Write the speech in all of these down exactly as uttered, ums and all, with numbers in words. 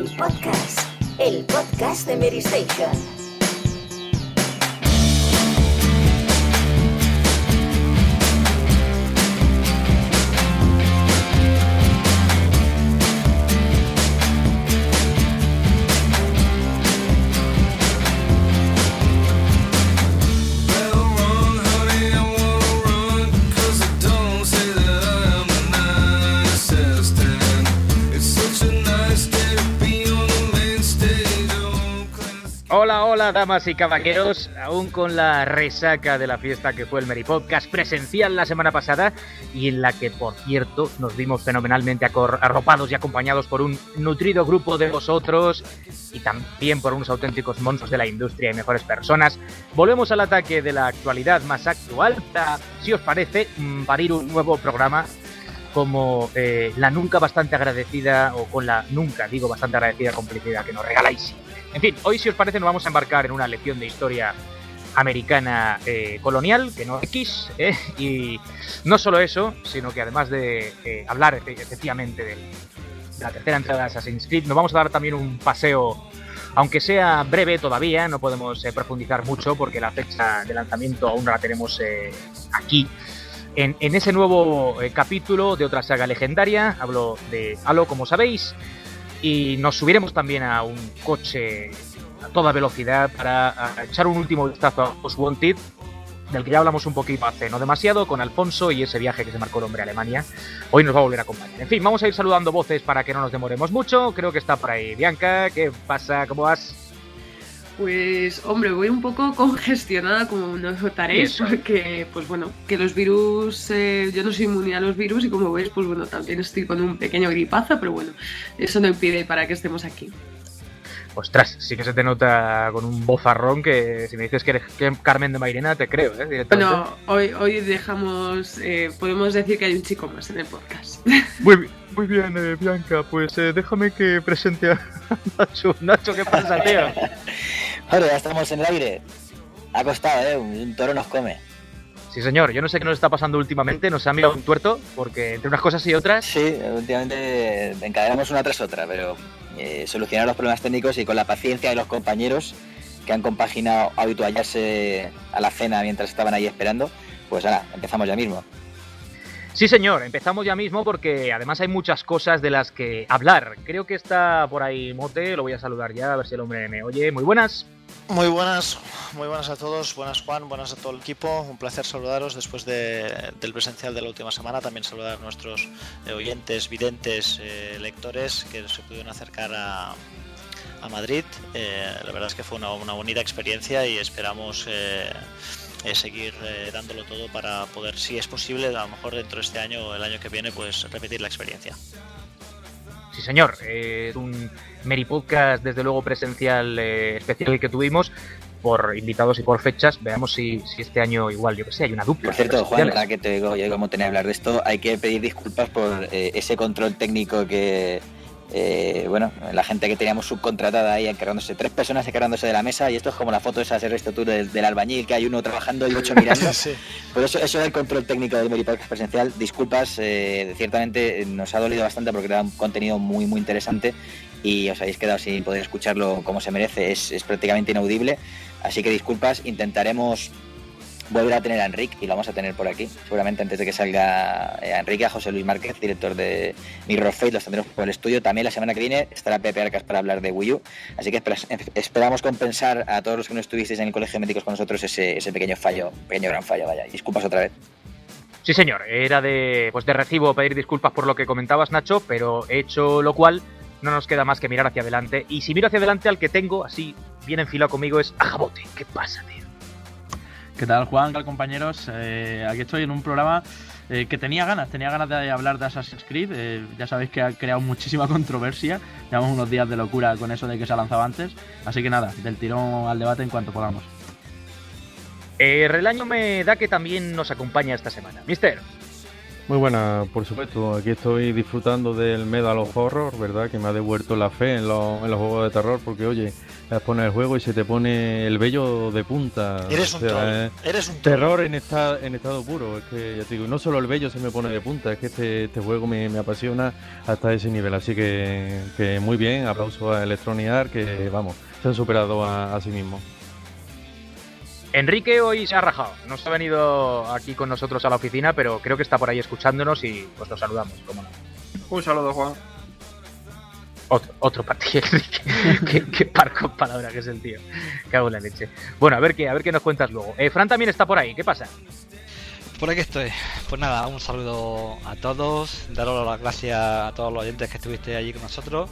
Mary Podcast, el podcast de Mary Station. Hola, hola, damas y caballeros, aún con la resaca de la fiesta que fue el Mary Podcast presencial la semana pasada y en la que, por cierto, nos vimos fenomenalmente arropados y acompañados por un nutrido grupo de vosotros y también por unos auténticos monstruos de la industria y mejores personas. Volvemos al ataque de la actualidad más actual, para, si os parece, parir un nuevo programa como eh, la nunca bastante agradecida, o con la nunca, digo, bastante agradecida complicidad que nos regaláis. En fin, hoy, si os parece, nos vamos a embarcar en una lección de historia americana eh, colonial, que no X, eh, y no solo eso, sino que además de eh, hablar efectivamente de, de la tercera entrega de Assassin's Creed, nos vamos a dar también un paseo, aunque sea breve todavía, no podemos eh, profundizar mucho porque la fecha de lanzamiento aún no la tenemos eh, aquí, en, en ese nuevo eh, capítulo de otra saga legendaria. Hablo de Halo, como sabéis, y nos subiremos también a un coche a toda velocidad para echar un último vistazo a Most Wanted, del que ya hablamos un poquito hace no demasiado, con Alfonso y ese viaje que se marcó el hombre a Alemania. Hoy nos va a volver a acompañar. En fin, vamos a ir saludando voces para que no nos demoremos mucho. Creo que está por ahí Bianca. ¿Qué pasa? ¿Cómo vas? Pues, hombre, voy un poco congestionada, como notaréis, porque, pues bueno, que los virus, eh, yo no soy inmune a los virus y como veis, pues bueno, también estoy con un pequeño gripazo, pero bueno, eso no impide para que estemos aquí. Ostras, sí que se te nota con un bozarrón que si me dices que eres Carmen de Mairena, te creo, ¿eh? Directamente. Bueno, hoy, hoy dejamos, eh, podemos decir que hay un chico más en el podcast. Muy bien, muy bien, eh, Bianca, pues eh, déjame que presente a Nacho. Nacho, ¿qué pasa, tío? Bueno, ya estamos en el aire. Ha costado, ¿eh? Un toro nos come. Sí, señor. Yo no sé qué nos está pasando últimamente. Nos ha mirado un tuerto, porque entre unas cosas y otras... Sí, últimamente encadenamos una tras otra, pero eh, solucionar los problemas técnicos y con la paciencia de los compañeros que han compaginado habituallarse a la cena mientras estaban ahí esperando, pues ahora, empezamos ya mismo. Sí, señor, empezamos ya mismo porque además hay muchas cosas de las que hablar. Creo que está por ahí Mote, lo voy a saludar ya, a ver si el hombre me oye. Muy buenas. Muy buenas, muy buenas a todos, buenas Juan, buenas a todo el equipo, un placer saludaros después de, del presencial de la última semana, también saludar a nuestros eh, oyentes, videntes, eh, lectores que se pudieron acercar a, a Madrid. Eh, la verdad es que fue una, una bonita experiencia y esperamos eh, eh, seguir eh, dándolo todo para poder, si es posible, a lo mejor dentro de este año o el año que viene, pues repetir la experiencia. Sí, señor, es eh, un Mary Podcast, desde luego presencial eh, especial que tuvimos, por invitados y por fechas. Veamos si, si este año igual, yo que sé, hay una dupla. Por cierto, Juan, ahora que te digo yo cómo tenía que hablar de esto, hay que pedir disculpas por eh, ese control técnico que... Eh, bueno, la gente que teníamos subcontratada ahí encargándose, tres personas encargándose de la mesa, y esto es como la foto esa, has visto tú del, del albañil, que hay uno trabajando y ocho mirando. Sí. Pues eso, eso es el control técnico del Mary Podcast presencial. Disculpas, eh, ciertamente nos ha dolido bastante porque era un contenido muy muy interesante y os habéis quedado sin poder escucharlo como se merece, es, es prácticamente inaudible, así que disculpas. Intentaremos volver a tener a Enrique y lo vamos a tener por aquí seguramente antes de que salga eh, a Enrique, a José Luis Márquez, director de Mirror Fate, los tendremos por el estudio. También la semana que viene estará Pepe Arcas para hablar de Wii U, así que esperamos compensar a todos los que no estuvisteis en el Colegio de Médicos con nosotros ese, ese pequeño fallo, pequeño gran fallo, vaya, disculpas otra vez. Sí, señor, era de, pues de recibo pedir disculpas por lo que comentabas, Nacho, pero hecho lo cual no nos queda más que mirar hacia adelante, y si miro hacia adelante, al que tengo así bien enfilado conmigo es a Jabote. ¿Qué pasa, tío? ¿Qué tal, Juan? ¿Qué tal, compañeros? Eh, aquí estoy en un programa eh, que tenía ganas, tenía ganas de hablar de Assassin's Creed. Eh, ya sabéis que ha creado muchísima controversia. Llevamos unos días de locura con eso de que se ha lanzado antes. Así que nada, del tirón al debate en cuanto podamos. Eh, Relaño me da que también nos acompaña esta semana. Mister. Muy buena, por supuesto. Aquí estoy disfrutando del Medal of Horror, ¿verdad? Que me ha devuelto la fe en, lo, en los juegos de terror, porque oye, pones el juego y se te pone el vello de punta. Eres un o sea, troll. eh, Eres un terror en, esta, en estado puro. Es que ya te digo, no solo el vello se me pone de punta, es que este, este juego me, me apasiona hasta ese nivel. Así que, que muy bien, aplauso a Electronic Arts, que vamos, se han superado a, a sí mismos. Enrique hoy se ha rajado, no se ha venido aquí con nosotros a la oficina, pero creo que está por ahí escuchándonos y pues lo saludamos, cómo no. Un saludo, Juan. Otro, otro para ti, Enrique. qué, qué parco palabra que es el tío. Cago en la leche. Bueno, a ver qué, a ver qué nos cuentas luego. Eh, Fran también está por ahí, ¿qué pasa? Por aquí estoy. Pues nada, un saludo a todos, daros las gracias a todos los oyentes que estuviste allí con nosotros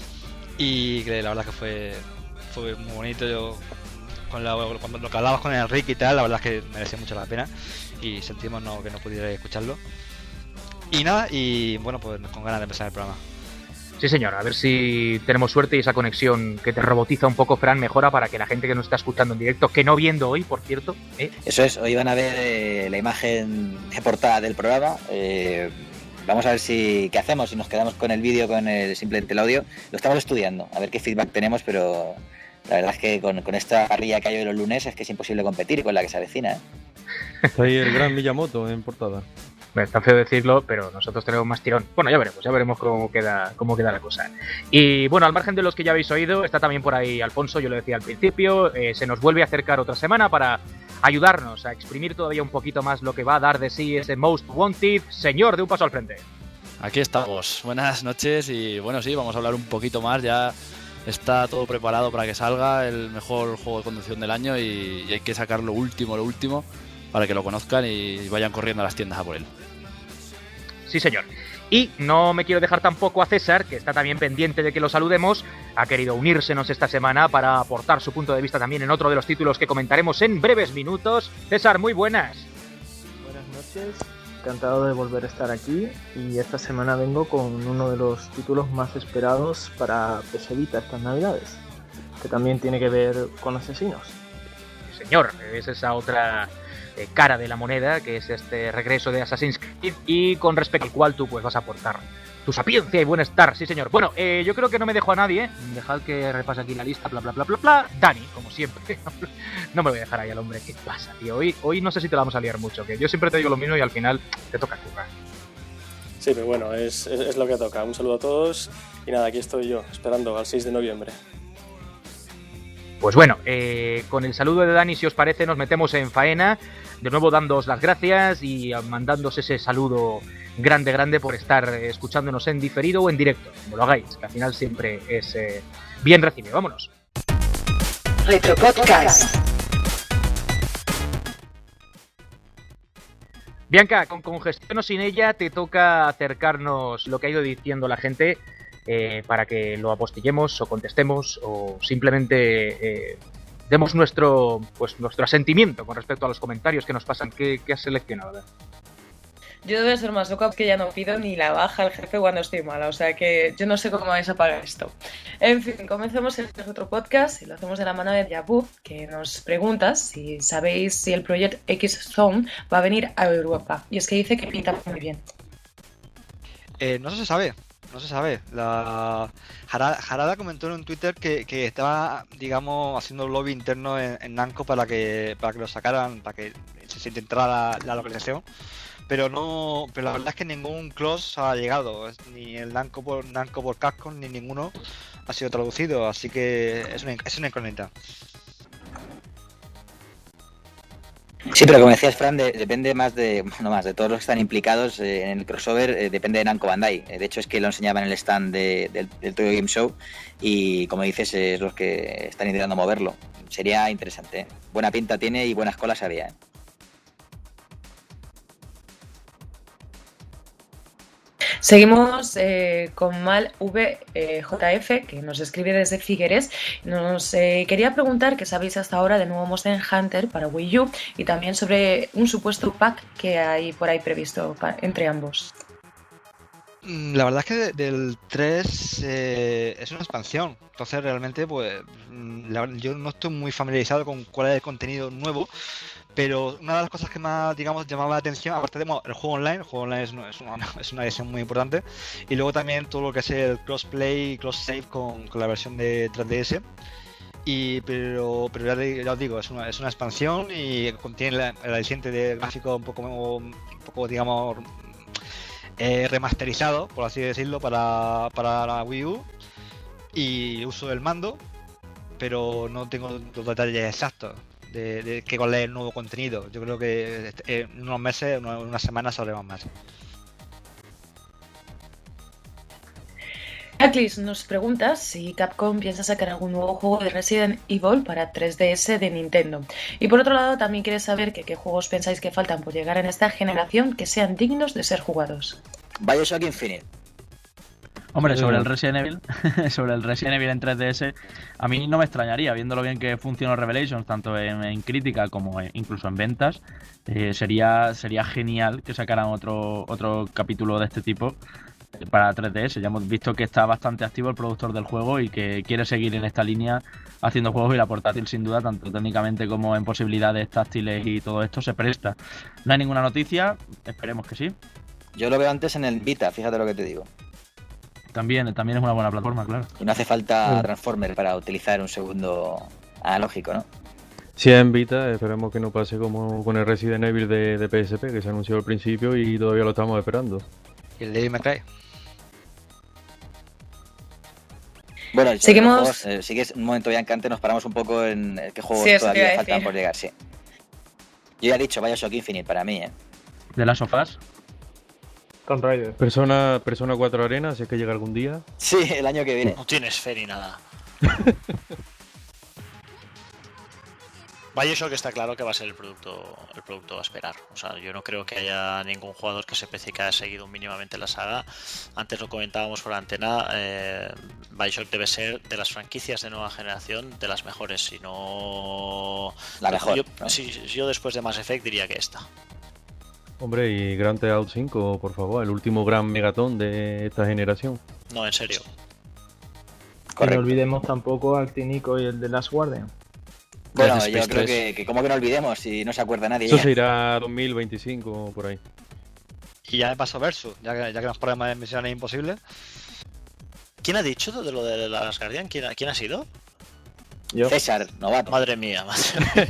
y que la verdad que fue, fue muy bonito. Yo Con la, cuando lo que hablabas con Enrique y tal, la verdad es que merecía mucho la pena y sentimos no, que no pudierais escucharlo. Y nada, y bueno, pues con ganas de empezar el programa. Sí, señor, a ver si tenemos suerte y esa conexión que te robotiza un poco, Fran, mejora para que la gente que nos está escuchando en directo, que no viendo hoy, por cierto... ¿eh? Eso es, hoy van a ver eh, la imagen de portada del programa. Eh, vamos a ver si qué hacemos, si nos quedamos con el vídeo, con el simplemente el audio. Lo estamos estudiando, a ver qué feedback tenemos, pero... La verdad es que con, con esta parrilla que hay hoy los lunes es que es imposible competir con la que se avecina, ¿eh? Está ahí el gran Miyamoto en portada. Bueno, está feo decirlo, pero nosotros tenemos más tirón. Bueno, ya veremos, ya veremos cómo queda, cómo queda la cosa. Y bueno, al margen de los que ya habéis oído, está también por ahí Alfonso, yo lo decía al principio, eh, se nos vuelve a acercar otra semana para ayudarnos a exprimir todavía un poquito más lo que va a dar de sí ese Most Wanted. Señor, de un paso al frente. Aquí estamos, buenas noches y bueno, sí, vamos a hablar un poquito más ya. Está todo preparado para que salga el mejor juego de conducción del año y, y hay que sacar lo último, lo último para que lo conozcan y vayan corriendo a las tiendas a por él. Sí, señor. Y no me quiero dejar tampoco a César, que está también pendiente de que lo saludemos. Ha querido unírsenos esta semana para aportar su punto de vista también en otro de los títulos que comentaremos en breves minutos. César, muy buenas. Buenas noches. Encantado de volver a estar aquí y esta semana vengo con uno de los títulos más esperados para P S Vita estas navidades, que también tiene que ver con asesinos. Señor, es esa otra eh, cara de la moneda, que es este regreso de Assassin's Creed y con respecto al cual tú pues vas a aportar tu sapiencia y buen estar, sí señor. Bueno, eh, yo creo que no me dejo a nadie, dejad que repase aquí la lista, bla bla bla bla bla. Dani, como siempre, no me voy a dejar ahí al hombre. ¿Qué pasa, tío? Hoy, hoy no sé si te la vamos a liar mucho, que yo siempre te digo lo mismo y al final te toca currar. Sí, pero bueno, es, es, es lo que toca. Un saludo a todos y nada, aquí estoy yo, esperando al seis de noviembre. Pues bueno, eh, con el saludo de Dani, si os parece, nos metemos en faena. De nuevo dándoos las gracias y mandándoos ese saludo grande, grande por estar escuchándonos en diferido o en directo, como lo hagáis, que al final siempre es eh, bien recibido. Vámonos. Retropodcast. Bianca, con congestión o sin ella, te toca acercarnos lo que ha ido diciendo la gente eh, para que lo apostillemos o contestemos o simplemente... Eh, demos nuestro pues nuestro asentimiento con respecto a los comentarios que nos pasan. ¿Qué, qué has seleccionado? A ver. Yo debo ser más loca que ya no pido ni la baja al jefe cuando estoy mala, o sea que yo no sé cómo vais a pagar esto. En fin, comenzamos el otro podcast y lo hacemos de la mano de Yabu, que nos pregunta si sabéis si el Project X Zone va a venir a Europa. Y es que dice que pinta muy bien. Eh, no se sabe. No se sabe. La Harada, Harada comentó en un Twitter que, que estaba, digamos, haciendo un lobby interno en, en Namco para que para que lo sacaran, para que se intentara la, la localización. Pero no, pero la verdad es que ningún close ha llegado, ni el Namco por Namco por Capcom ni ninguno ha sido traducido, así que es una, es una incógnita. Sí, pero como decías, Fran, de, depende más de, no más, de todos los que están implicados eh, en el crossover, eh, depende de Namco Bandai. Eh, de hecho, es que lo enseñaba en el stand de, de, del Tokyo Game Show y, como dices, es los que están intentando moverlo. Sería interesante, ¿eh? Buena pinta tiene y buenas colas había, ¿eh? Seguimos eh, con Mal V J F, que nos escribe desde Figueres. Nos eh, quería preguntar qué sabéis hasta ahora del nuevo Monster Hunter para Wii U y también sobre un supuesto pack que hay por ahí previsto pa- entre ambos. La verdad es que de, del tres eh, es una expansión, entonces realmente pues la, yo no estoy muy familiarizado con cuál es el contenido nuevo, pero una de las cosas que más, digamos, llamaba la atención, aparte de el juego online, el juego online es una, es una, es una edición muy importante, y luego también todo lo que es el crossplay y cross-save con, con la versión de tres D S. Y, pero pero ya, ya os digo, es una, es una expansión y contiene la, el aliciente de gráfico un poco, un poco digamos, eh, remasterizado, por así decirlo, para, para la Wii U y uso del mando, pero no tengo los detalles exactos de, de qué cuál es el nuevo contenido. Yo creo que en unos meses, en unas semanas sabremos más. Aclis nos pregunta si Capcom piensa sacar algún nuevo juego de Resident Evil para tres D S de Nintendo. Y por otro lado, también quiere saber que qué juegos pensáis que faltan por llegar en esta generación que sean dignos de ser jugados. BioShock Infinite. Hombre, sobre el Resident Evil, sobre el Resident Evil en tres D S, a mí no me extrañaría, viendo lo bien que funcionó Revelations, tanto en, en crítica como en, incluso en ventas, eh, sería sería genial que sacaran otro otro capítulo de este tipo para tres D S. Ya hemos visto que está bastante activo el productor del juego y que quiere seguir en esta línea haciendo juegos, y la portátil sin duda, tanto técnicamente como en posibilidades táctiles y todo esto, se presta. No hay ninguna noticia, esperemos que sí. Yo lo veo antes en el Vita, fíjate lo que te digo. También, también es una buena plataforma, claro. Y no hace falta Sí. Transformer para utilizar un segundo analógico, ¿no? Si es en Vita, esperemos que no pase como con el Resident Evil de, de P S P, que se anunció al principio y todavía lo estamos esperando. Y el Devil May Cry. Bueno, sobre Seguimos. los juegos, eh, sigues un momento, Bianca, antes nos paramos un poco en eh, qué juegos Sí, eso te iba todavía a faltan decir. por llegar, sí. Yo ya he dicho BioShock Infinite para mí, ¿eh? De las sofás. Tomb Raider. Persona, Persona cuatro Arena, si es que llega algún día. Sí, el año que viene. No tienes fe ni nada. BioShock está claro que va a ser el producto el producto a esperar. O sea, yo no creo que haya ningún jugador que se pese que haya seguido mínimamente la saga. Antes lo comentábamos por la antena. Eh, BioShock debe ser de las franquicias de nueva generación de las mejores, si no La mejor, Yo, ¿no? sí, yo después de Mass Effect diría que esta. Hombre, y Grand Theft Auto cinco, por favor, el último gran megatón de esta generación. No, en serio. Y Correcto. no olvidemos tampoco al Tínico y el de Last Guardian. Bueno, Dead yo Space creo tres. que, que como que no olvidemos, si no se acuerda nadie. Eso ya. se irá a dos mil veinticinco por ahí. Y ya me paso Versus, ya que, ya que nos ponemos en Misiones Imposibles. ¿Quién ha dicho de lo de las Guardian? ¿Quién, ha- quién ha sido? Yo, César, novato. Madre mía, madre.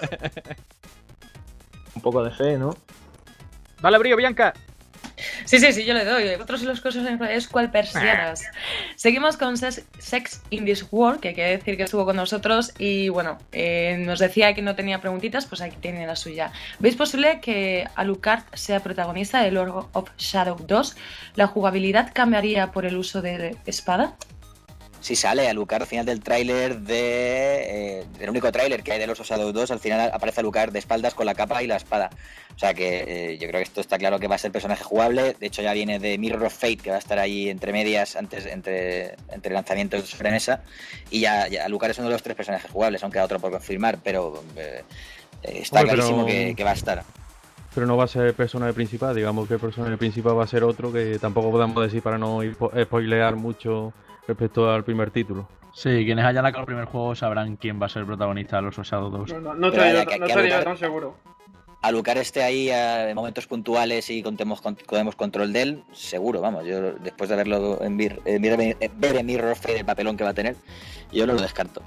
un poco de fe, ¿no? Dale brío, Bianca. Sí, sí, sí, yo le doy. Otros y los cosas es cual persianas. Seguimos con Sex, Sex in this World, que quiere decir que estuvo con nosotros y bueno, eh, nos decía que no tenía preguntitas, pues aquí tiene la suya. ¿Veis posible que Alucard sea protagonista de Lord of Shadow dos? ¿La jugabilidad cambiaría por el uso de espada? Si sale Alucard al final del tráiler de... Eh, el único tráiler que hay de los Shadow dos, al final aparece Alucard de espaldas con la capa y la espada. O sea que eh, yo creo que esto está claro que va a ser personaje jugable. De hecho ya viene de Mirror of Fate, que va a estar ahí entre medias, antes entre, entre lanzamientos de sobremesa. Y ya, ya Alucard es uno de los tres personajes jugables, aunque queda otro por confirmar, pero eh, está Hombre, clarísimo pero- que, que va a estar. Pero no va a ser el personaje principal, digamos que el personaje principal va a ser otro que tampoco podemos decir para no ir po- spoilear mucho respecto al primer título. Sí, quienes hayan acabado el primer juego sabrán quién va a ser el protagonista de los Shadow dos. No, no, no Pero estaría vaya, que- no que estaría Alucard- tan seguro. Alucard esté ahí eh, en momentos puntuales y contemos, con- tenemos control de él, seguro, vamos. Yo después de verlo en Mir, eh, Mir- eh, ver en Mirror of Fate el papelón que va a tener, yo no lo descarto.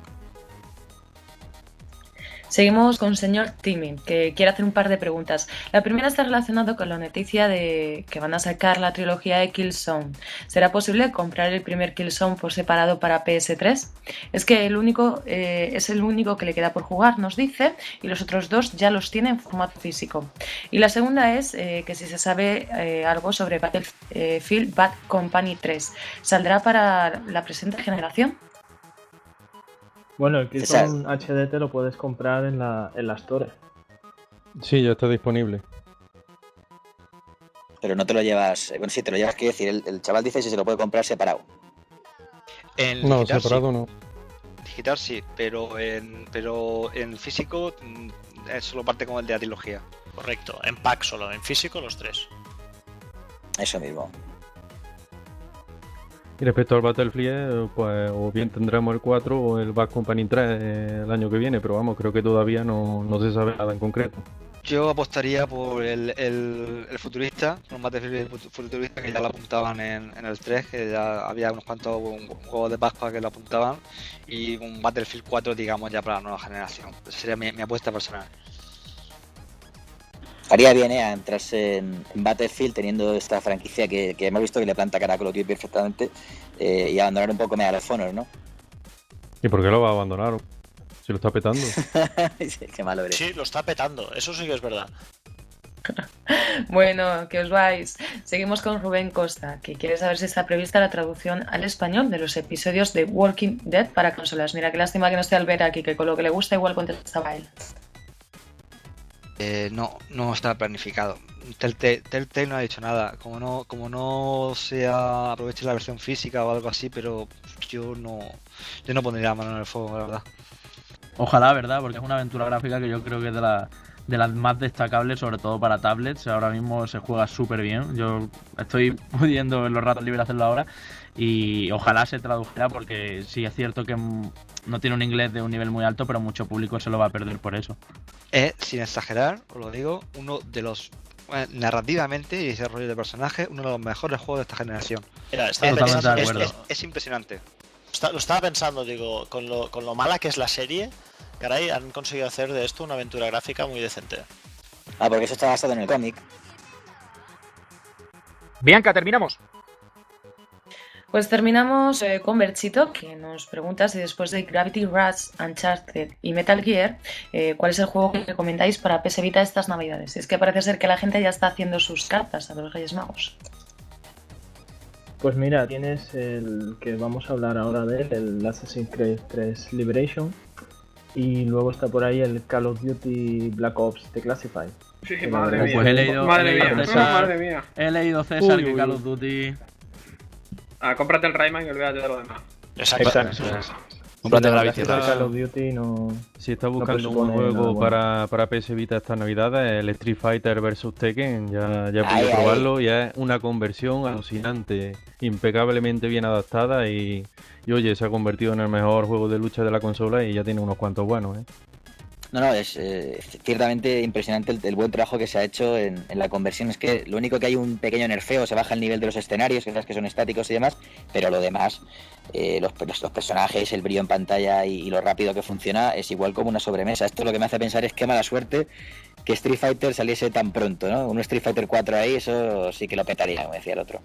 Seguimos con señor Timmy, que quiere hacer un par de preguntas. La primera está relacionada con la noticia de que van a sacar la trilogía de Killzone. ¿Será posible comprar el primer Killzone por separado para P S tres? Es que el único eh, es el único que le queda por jugar, nos dice, y los otros dos ya los tiene en formato físico. Y la segunda es eh, que si se sabe eh, algo sobre Battlefield Bad Company tres. ¿Saldrá para la presente generación? Bueno, el César. Killzone H D te lo puedes comprar en la, en la Store. Sí, ya está disponible. Pero no te lo llevas... eh, Bueno, sí, te lo llevas, quiero decir, el, el chaval dice si se lo puede comprar separado. En No, digital, separado sí. no. Digital sí, pero en, pero en físico mm, es solo parte como el de la trilogía. Correcto. En pack solo, en físico los tres. Eso mismo. Y respecto al Battlefield, pues o bien tendremos el cuatro o el Bad Company tres el año que viene, pero vamos, creo que todavía no, no se sabe nada en concreto. Yo apostaría por el, el, el futurista, un Battlefield futurista que ya lo apuntaban en, en el tres, que ya había unos cuantos un, un juegos de Pascua que lo apuntaban, y un Battlefield cuatro, digamos, ya para la nueva generación. Esa sería mi, mi apuesta personal. Haría bien eh, a entrarse en, en Battlefield teniendo esta franquicia que, que hemos visto que le planta cara a Call of Duty perfectamente eh, y abandonar un poco Medal of Honor, ¿no? ¿Y por qué lo va a abandonar? Si lo está petando. Qué malo eres. Sí, lo está petando, eso sí que es verdad. Bueno, que os vais. Seguimos con Rubén Costa, que quiere saber si está prevista la traducción al español de los episodios de Walking Dead para consolas. Mira, qué lástima que no esté Albert aquí, que con lo que le gusta igual contestaba él. Eh, no, no está planificado. Telltale, Telltale no ha dicho nada. Como no, como no sea aproveche la versión física o algo así, pero yo no, yo no pondría la mano en el fuego, la verdad. Ojalá, ¿verdad? Porque es una aventura gráfica que yo creo que es de, la, de las más destacables, sobre todo para tablets. Ahora mismo se juega súper bien. Yo estoy pudiendo en los ratos libres hacerlo ahora y ojalá se tradujera, porque sí es cierto que no tiene un inglés de un nivel muy alto, pero mucho público se lo va a perder por eso. Es, sin exagerar, os lo digo, uno de los, eh, narrativamente y desarrollo de personajes, uno de los mejores juegos de esta generación. Mira, estaba es, pensando, es, es, es, es impresionante. Está, lo estaba pensando, digo, con lo, con lo mala que es la serie, caray, han conseguido hacer de esto una aventura gráfica muy decente. Ah, porque eso está basado en el cómic. Bianca, terminamos. Pues terminamos eh, con Berchito, que nos pregunta si después de Gravity Rush, Uncharted y Metal Gear, eh, ¿cuál es el juego que recomendáis para P S Vita estas navidades? Es que parece ser que la gente ya está haciendo sus cartas a los Reyes Magos. Pues mira, tienes el que vamos a hablar ahora de él, el Assassin's Creed tres Liberation, y luego está por ahí el Call of Duty Black Ops Declassified. Sí, madre mía. Pues he leído, madre he leído mía. César, madre mía. He leído César Uy, que uy, Call uy. of Duty... Ah, cómprate el Rayman y olvídate de lo demás. Exacto. Exacto. Cómprate Sí, la Gravity verdad es que Rush. Call of Duty no... Si está no buscando un presupone juego nada bueno. para, para P S Vita esta Navidad, el Street Fighter versus Tekken, ya, ya he Ay, podido ay. probarlo, ya es una conversión alucinante, impecablemente bien adaptada y, y oye, se ha convertido en el mejor juego de lucha de la consola y ya tiene unos cuantos buenos, ¿eh? No, no, es eh, ciertamente impresionante el, el buen trabajo que se ha hecho en, en la conversión. Es que lo único que hay un pequeño nerfeo, se baja el nivel de los escenarios, que sabes que son estáticos y demás, pero lo demás, eh, los, los, los personajes, el brillo en pantalla y, y lo rápido que funciona es igual como una sobremesa. Esto lo que me hace pensar es qué mala suerte que Street Fighter saliese tan pronto, ¿no? Un Street Fighter cuatro ahí, eso sí que lo petaría, como decía el otro.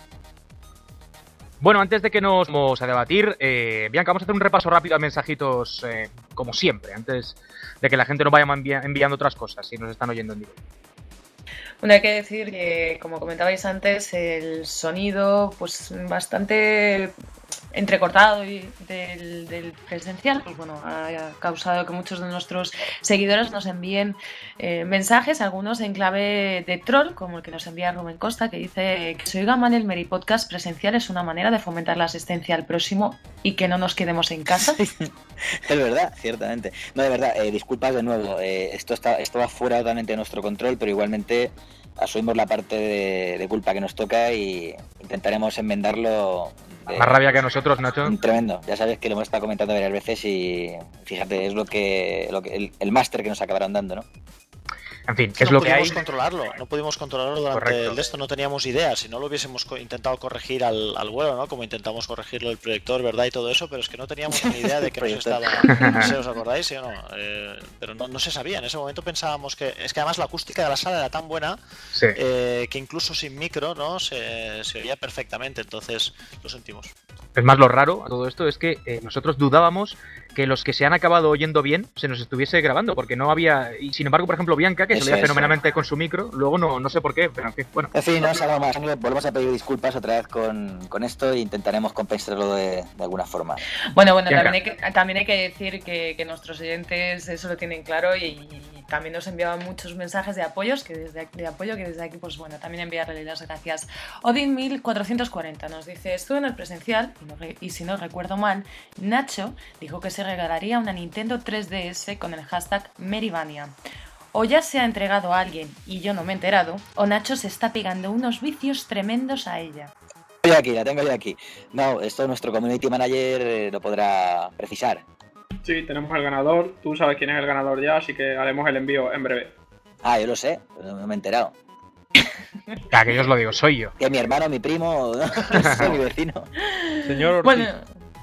Bueno, antes de que nos vamos a debatir, eh, Bianca, vamos a hacer un repaso rápido a mensajitos, eh, como siempre, antes de que la gente nos vaya envi- enviando otras cosas, si nos están oyendo en directo. Bueno, hay que decir que, como comentabais antes, el sonido, pues bastante entrecortado y del, del presencial, pues bueno, ha causado que muchos de nuestros seguidores nos envíen eh, mensajes, algunos en clave de troll, como el que nos envía Rubén Costa, que dice que se oiga mal el Meri Podcast presencial es una manera de fomentar la asistencia al próximo y que no nos quedemos en casa. Es verdad, ciertamente. No, de verdad, eh, disculpas de nuevo, eh, esto está esto va fuera totalmente de nuestro control, pero igualmente asumimos la parte de, de culpa que nos toca y intentaremos enmendarlo. De, Más rabia que a nosotros, Nacho. Tremendo, ya sabes que lo hemos estado comentando varias veces y fíjate, es lo que, lo que el, el máster que nos acabarán dando, ¿no? En fin, Que es no lo que hay. pudimos controlarlo, no pudimos controlarlo durante Correcto. el de esto, no teníamos idea, si no lo hubiésemos co- intentado corregir al, al vuelo, ¿no? Como intentamos corregirlo el proyector, ¿verdad? Y todo eso, pero es que no teníamos ni idea de que nos Proyector. estaba... ¿Sí os acordáis, sí o no? Eh, pero no, no se sabía, en ese momento pensábamos que... Es que además la acústica de la sala era tan buena Sí. eh, que incluso sin micro, ¿no? Se, se oía perfectamente, entonces lo sentimos. Es más, lo raro a todo esto es que eh, nosotros dudábamos que los que se han acabado oyendo bien se nos estuviese grabando, porque no había... Y sin embargo, por ejemplo, Bianca, que se Eso oía es. fenomenalmente con su micro, luego no, no sé por qué, pero en fin, bueno. En fin, no es algo más. Volvemos a pedir disculpas otra vez con, con esto e intentaremos compensarlo de, de alguna forma. Bueno, bueno, Bianca. también hay que, también hay que decir que, que nuestros oyentes eso lo tienen claro y, y también nos enviaban muchos mensajes de apoyos, que desde, de apoyo que desde aquí, pues bueno, también enviarle las gracias. Odin mil cuatrocientos cuarenta nos dice, estuve en el presencial y, no re- y si no recuerdo mal, Nacho dijo que se regalaría una Nintendo tres D S con el hashtag Merivania. O ya se ha entregado a alguien y yo no me he enterado, o Nacho se está pegando unos vicios tremendos a ella. Yo yo aquí, la tengo yo aquí. No, esto nuestro community manager eh, lo podrá precisar. Sí, tenemos el ganador. Tú sabes quién es el ganador ya, así que haremos el envío en breve. Ah, yo lo sé, pero no me he enterado. Ya, que yo os lo digo, soy yo. Que mi hermano, mi primo, soy mi vecino. Señor Ortiz. Bueno,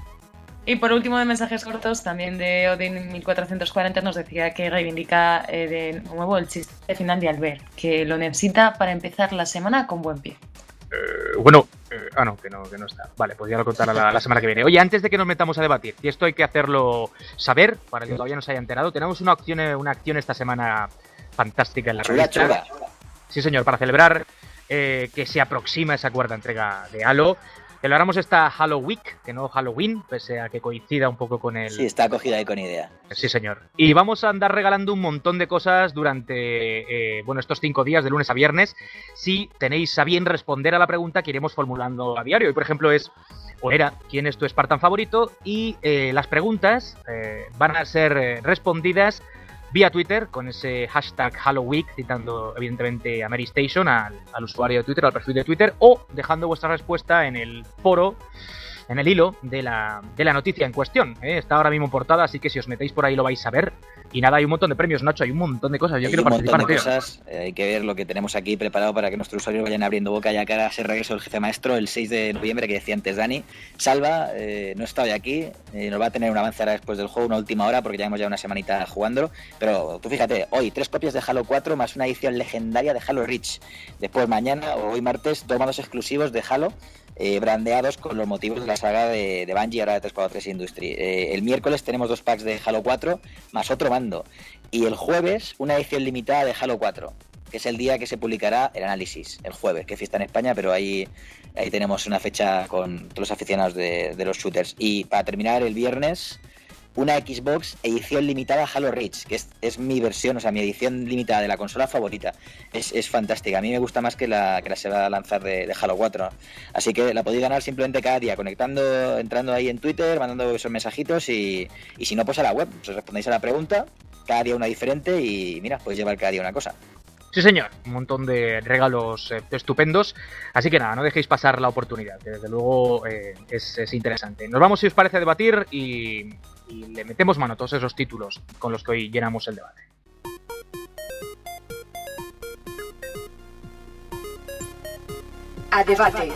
y por último de mensajes cortos, también de Odin mil cuatrocientos cuarenta nos decía que reivindica eh, de nuevo el chiste final de Albert, que lo necesita para empezar la semana con buen pie. Eh, bueno, eh, ah no, que no, que no está. Vale, pues ya lo contará la, la semana que viene. Oye, antes de que nos metamos a debatir, y esto hay que hacerlo saber, para el que todavía no se haya enterado, tenemos una acción, una acción esta semana fantástica en la Chula, revista. chula. Sí, señor, para celebrar eh, que se aproxima esa cuarta entrega de Halo. Celebramos esta Halo Week, que no Halloween, pese a que coincida un poco con el... Sí, está acogida ahí con idea. Sí, señor. Y vamos a andar regalando un montón de cosas durante eh, bueno, estos cinco días, de lunes a viernes. Si tenéis a bien responder a la pregunta que iremos formulando a diario. Hoy, por ejemplo, es, o era, ¿quién es tu Spartan favorito? Y eh, las preguntas eh, van a ser eh, respondidas vía Twitter, con ese hashtag HaloWeek, citando evidentemente a Mary Station, al, al usuario de Twitter, al perfil de Twitter, o dejando vuestra respuesta en el foro, en el hilo de la, de la noticia en cuestión. ¿eh? Está ahora mismo en portada, así que si os metéis por ahí lo vais a ver. Y nada, hay un montón de premios, Nacho, hay un montón de cosas. Yo hay quiero un participar, montón de tío. cosas. Eh, hay que ver lo que tenemos aquí preparado para que nuestros usuarios vayan abriendo boca, ya que ahora se regreso el jefe maestro el seis de noviembre, que decía antes Dani. Salva, eh, no está hoy aquí, eh, nos va a tener un avance ahora después del juego, una última hora, porque llevamos ya una semanita jugándolo. Pero tú fíjate, hoy tres copias de Halo cuatro más una edición legendaria de Halo Reach. Después mañana o hoy martes, dos mandos exclusivos de Halo, Eh, brandeados con los motivos de la saga de, de Bungie, ahora de tres cuatro tres Industry. Eh, el miércoles tenemos dos packs de Halo cuatro más otro mando. Y el jueves una edición limitada de Halo cuatro, que es el día que se publicará el análisis, el jueves, que fiesta en España, pero ahí, ahí tenemos una fecha con todos los aficionados de, de los shooters. Y para terminar, el viernes, una Xbox edición limitada Halo Reach, que es, es mi versión, o sea, mi edición limitada de la consola favorita. Es, es fantástica. A mí me gusta más que la que la se va a lanzar de, de Halo cuatro. Así que la podéis ganar simplemente cada día, conectando, entrando ahí en Twitter, mandando esos mensajitos y, y si no, pues a la web. Os respondéis a la pregunta, cada día una diferente y mira, podéis llevar cada día una cosa. Sí, señor, un montón de regalos eh, estupendos, así que nada, no dejéis pasar la oportunidad, que desde luego eh, es, es interesante. Nos vamos, si os parece, a debatir y, y le metemos mano a todos esos títulos con los que hoy llenamos el debate. A debate.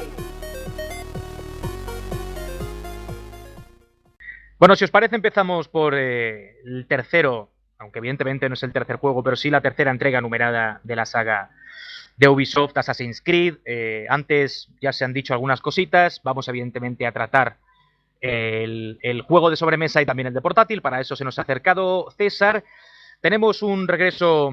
Bueno, si os parece, empezamos por eh, el tercero, aunque evidentemente no es el tercer juego, pero sí la tercera entrega numerada de la saga de Ubisoft, Assassin's Creed. Eh, antes ya se han dicho algunas cositas, vamos evidentemente a tratar el, el juego de sobremesa y también el de portátil, para eso se nos ha acercado César. Tenemos un regreso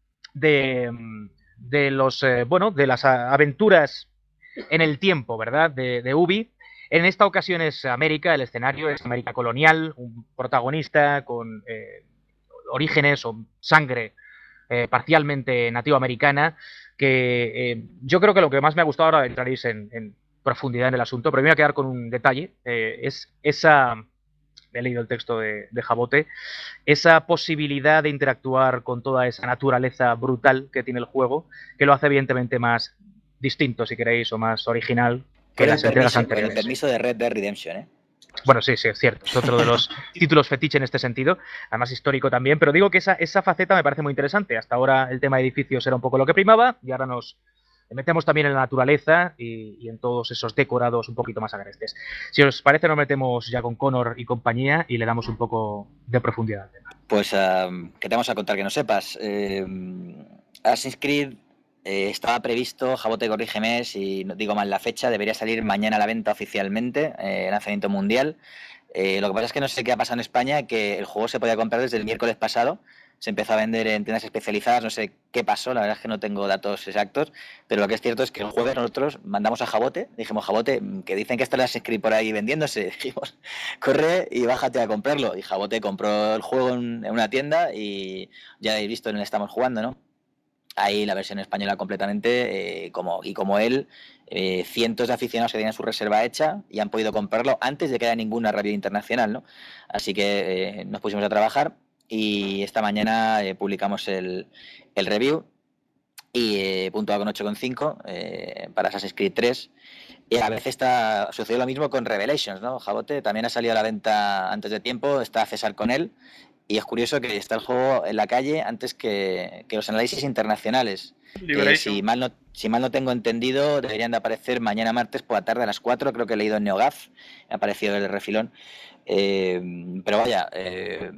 de, de los eh, bueno, de las aventuras en el tiempo, ¿verdad?, de, de Ubi. En esta ocasión es América, el escenario es América colonial, un protagonista con eh, orígenes o sangre eh, parcialmente nativoamericana, que eh, yo creo que lo que más me ha gustado, ahora entraréis en, en profundidad en el asunto, pero me voy a quedar con un detalle, eh, es esa, he leído el texto de, de Jabote, esa posibilidad de interactuar con toda esa naturaleza brutal que tiene el juego, que lo hace evidentemente más distinto, si queréis, o más original que Con las el, entregas permiso, con el anteriores. permiso de Red Dead Redemption, ¿eh? Bueno, sí, sí, es cierto. Es otro de los títulos fetiche en este sentido, además histórico también, pero digo que esa, esa faceta me parece muy interesante. Hasta ahora el tema de edificios era un poco lo que primaba y ahora nos metemos también en la naturaleza y, y en todos esos decorados un poquito más agrestes. Si os parece, nos metemos ya con Connor y compañía y le damos un poco de profundidad al tema. Pues, uh, ¿qué te vamos a contar que no sepas? Eh, Assassin's Creed eh, estaba previsto, Jabote, corrígeme si no digo mal la fecha, debería salir mañana a la venta oficialmente, eh, lanzamiento mundial. Eh, lo que pasa es que no sé qué ha pasado en España, que el juego se podía comprar desde el miércoles pasado, se empezó a vender en tiendas especializadas, no sé qué pasó, la verdad es que no tengo datos exactos, pero lo que es cierto es que el jueves nosotros mandamos a Jabote, dijimos, Jabote, que dicen que está el Assassin's Creed por ahí vendiéndose, dijimos, corre y bájate a comprarlo, y Jabote compró el juego en, en una tienda y ya habéis visto en el estamos jugando, ¿no? Ahí la versión española completamente, eh, como, y como él, eh, cientos de aficionados que tenían su reserva hecha y han podido comprarlo antes de que haya ninguna review internacional, ¿no? Así que eh, nos pusimos a trabajar y esta mañana eh, publicamos el, el review. y eh, puntuado con ocho coma cinco eh, para Assassin's Creed tres. Y a veces está, sucedió lo mismo con Revelations, ¿no? Jabote también ha salido a la venta antes de tiempo, está César con él, y es curioso que está el juego en la calle antes que, que los análisis internacionales. Eh, si, mal no, si mal no tengo entendido, deberían de aparecer mañana martes por la tarde a las cuatro, creo que he leído en NeoGAF, ha aparecido el refilón. Eh, pero vaya, eh,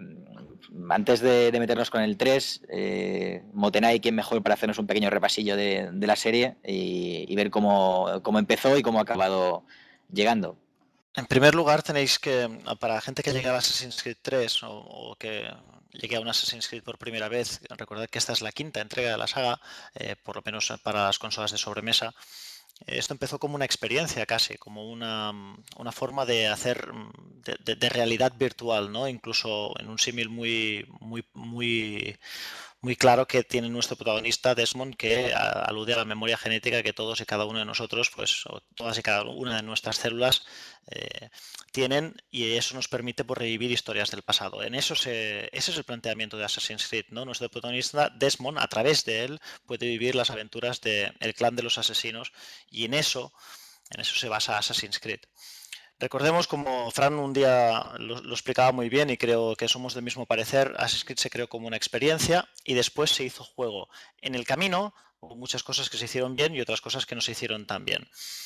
antes de, de meternos con el tres, eh, Motenay, ¿quién mejor para hacernos un pequeño repasillo de, de la serie y, y ver cómo, cómo empezó y cómo ha acabado llegando? En primer lugar, tenéis que, para la gente que llegue a Assassin's Creed tres o, o que llegue a un Assassin's Creed por primera vez, recordad que esta es la quinta entrega de la saga, eh, por lo menos para las consolas de sobremesa. Esto empezó como una experiencia casi, como una, una forma de hacer de, de, de realidad virtual, ¿no? Incluso en un símil muy, muy, muy, muy claro que tiene nuestro protagonista Desmond, que alude a la memoria genética que todos y cada uno de nosotros, pues o todas y cada una de nuestras células eh, tienen, y eso nos permite pues, revivir historias del pasado. En eso se, ese es el planteamiento de Assassin's Creed, ¿no? Nuestro protagonista Desmond, a través de él, puede vivir las aventuras del clan de los asesinos, y en eso, en eso se basa Assassin's Creed. Recordemos, como Fran un día lo, lo explicaba muy bien y creo que somos del mismo parecer, Assassin's Creed se creó como una experiencia y después se hizo juego. En el camino hubo muchas cosas que se hicieron bien y otras cosas que no se hicieron tan bien.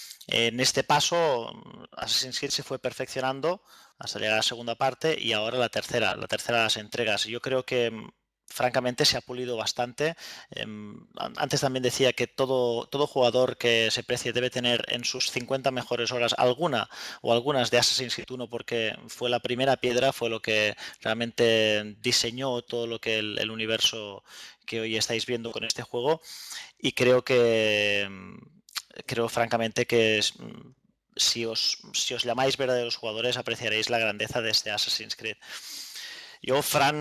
En este paso, Assassin's Creed se fue perfeccionando hasta llegar a la segunda parte y ahora la tercera, la tercera de las entregas. Yo creo que francamente se ha pulido bastante. Eh, antes también decía que todo, todo jugador que se precie debe tener en sus cincuenta mejores horas alguna o algunas de Assassin's Creed uno, porque fue la primera piedra, fue lo que realmente diseñó todo lo que el, el universo que hoy estáis viendo con este juego, y creo que creo francamente que es, si os, si os llamáis verdaderos jugadores apreciaréis la grandeza de este Assassin's Creed. Yo,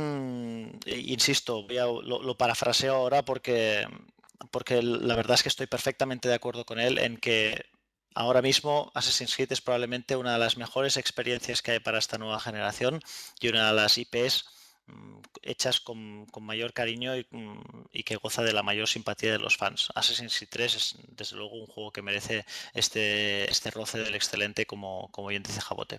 Fran, insisto, voy a, lo, lo parafraseo ahora porque, porque la verdad es que estoy perfectamente de acuerdo con él en que ahora mismo Assassin's Creed es probablemente una de las mejores experiencias que hay para esta nueva generación y una de las I Pes mm, hechas con, con mayor cariño y, y que goza de la mayor simpatía de los fans. Assassin's Creed tres es desde luego un juego que merece este, este roce del excelente, como, como bien dice Jabote.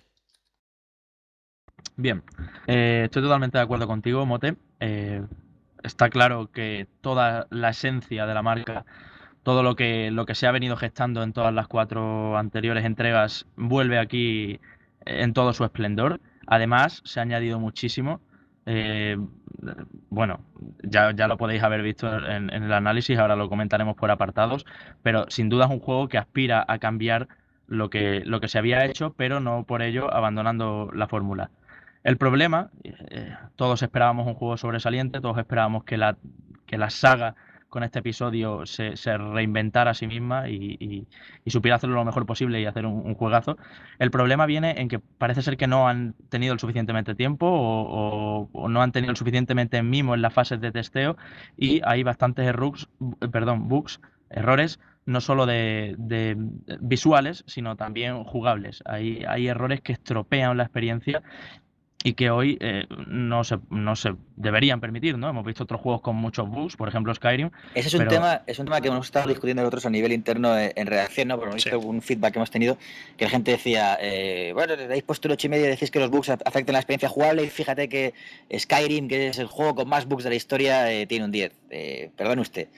Bien, eh, estoy totalmente de acuerdo contigo, Mote. Eh, está claro que toda la esencia de la marca, todo lo que, lo que se ha venido gestando en todas las cuatro anteriores entregas, vuelve aquí en todo su esplendor. Además, se ha añadido muchísimo. Eh, bueno, ya, ya lo podéis haber visto en, en el análisis, ahora lo comentaremos por apartados, pero sin duda es un juego que aspira a cambiar lo que, lo que se había hecho, pero no por ello abandonando la fórmula. El problema, eh, todos esperábamos un juego sobresaliente, todos esperábamos que la, que la saga con este episodio se, se reinventara a sí misma y, y, y supiera hacerlo lo mejor posible y hacer un, un juegazo. El problema viene en que parece ser que no han tenido el suficientemente tiempo o, o, o no han tenido el suficientemente mimo en las fases de testeo, y hay bastantes errores, perdón, bugs, errores, no solo de, de visuales, sino también jugables. Hay, hay errores que estropean la experiencia y que hoy eh, no, se, no se deberían permitir, ¿no? Hemos visto otros juegos con muchos bugs, por ejemplo Skyrim. Ese es un pero... tema, es un tema que hemos estado discutiendo nosotros a nivel interno en redacción, ¿no? Porque hemos visto sí. un feedback que hemos tenido, que la gente decía, eh, bueno, le habéis puesto el ocho y medio y decís que los bugs afectan la experiencia jugable, y fíjate que Skyrim, que es el juego con más bugs de la historia, eh, tiene un diez. Eh, perdón usted.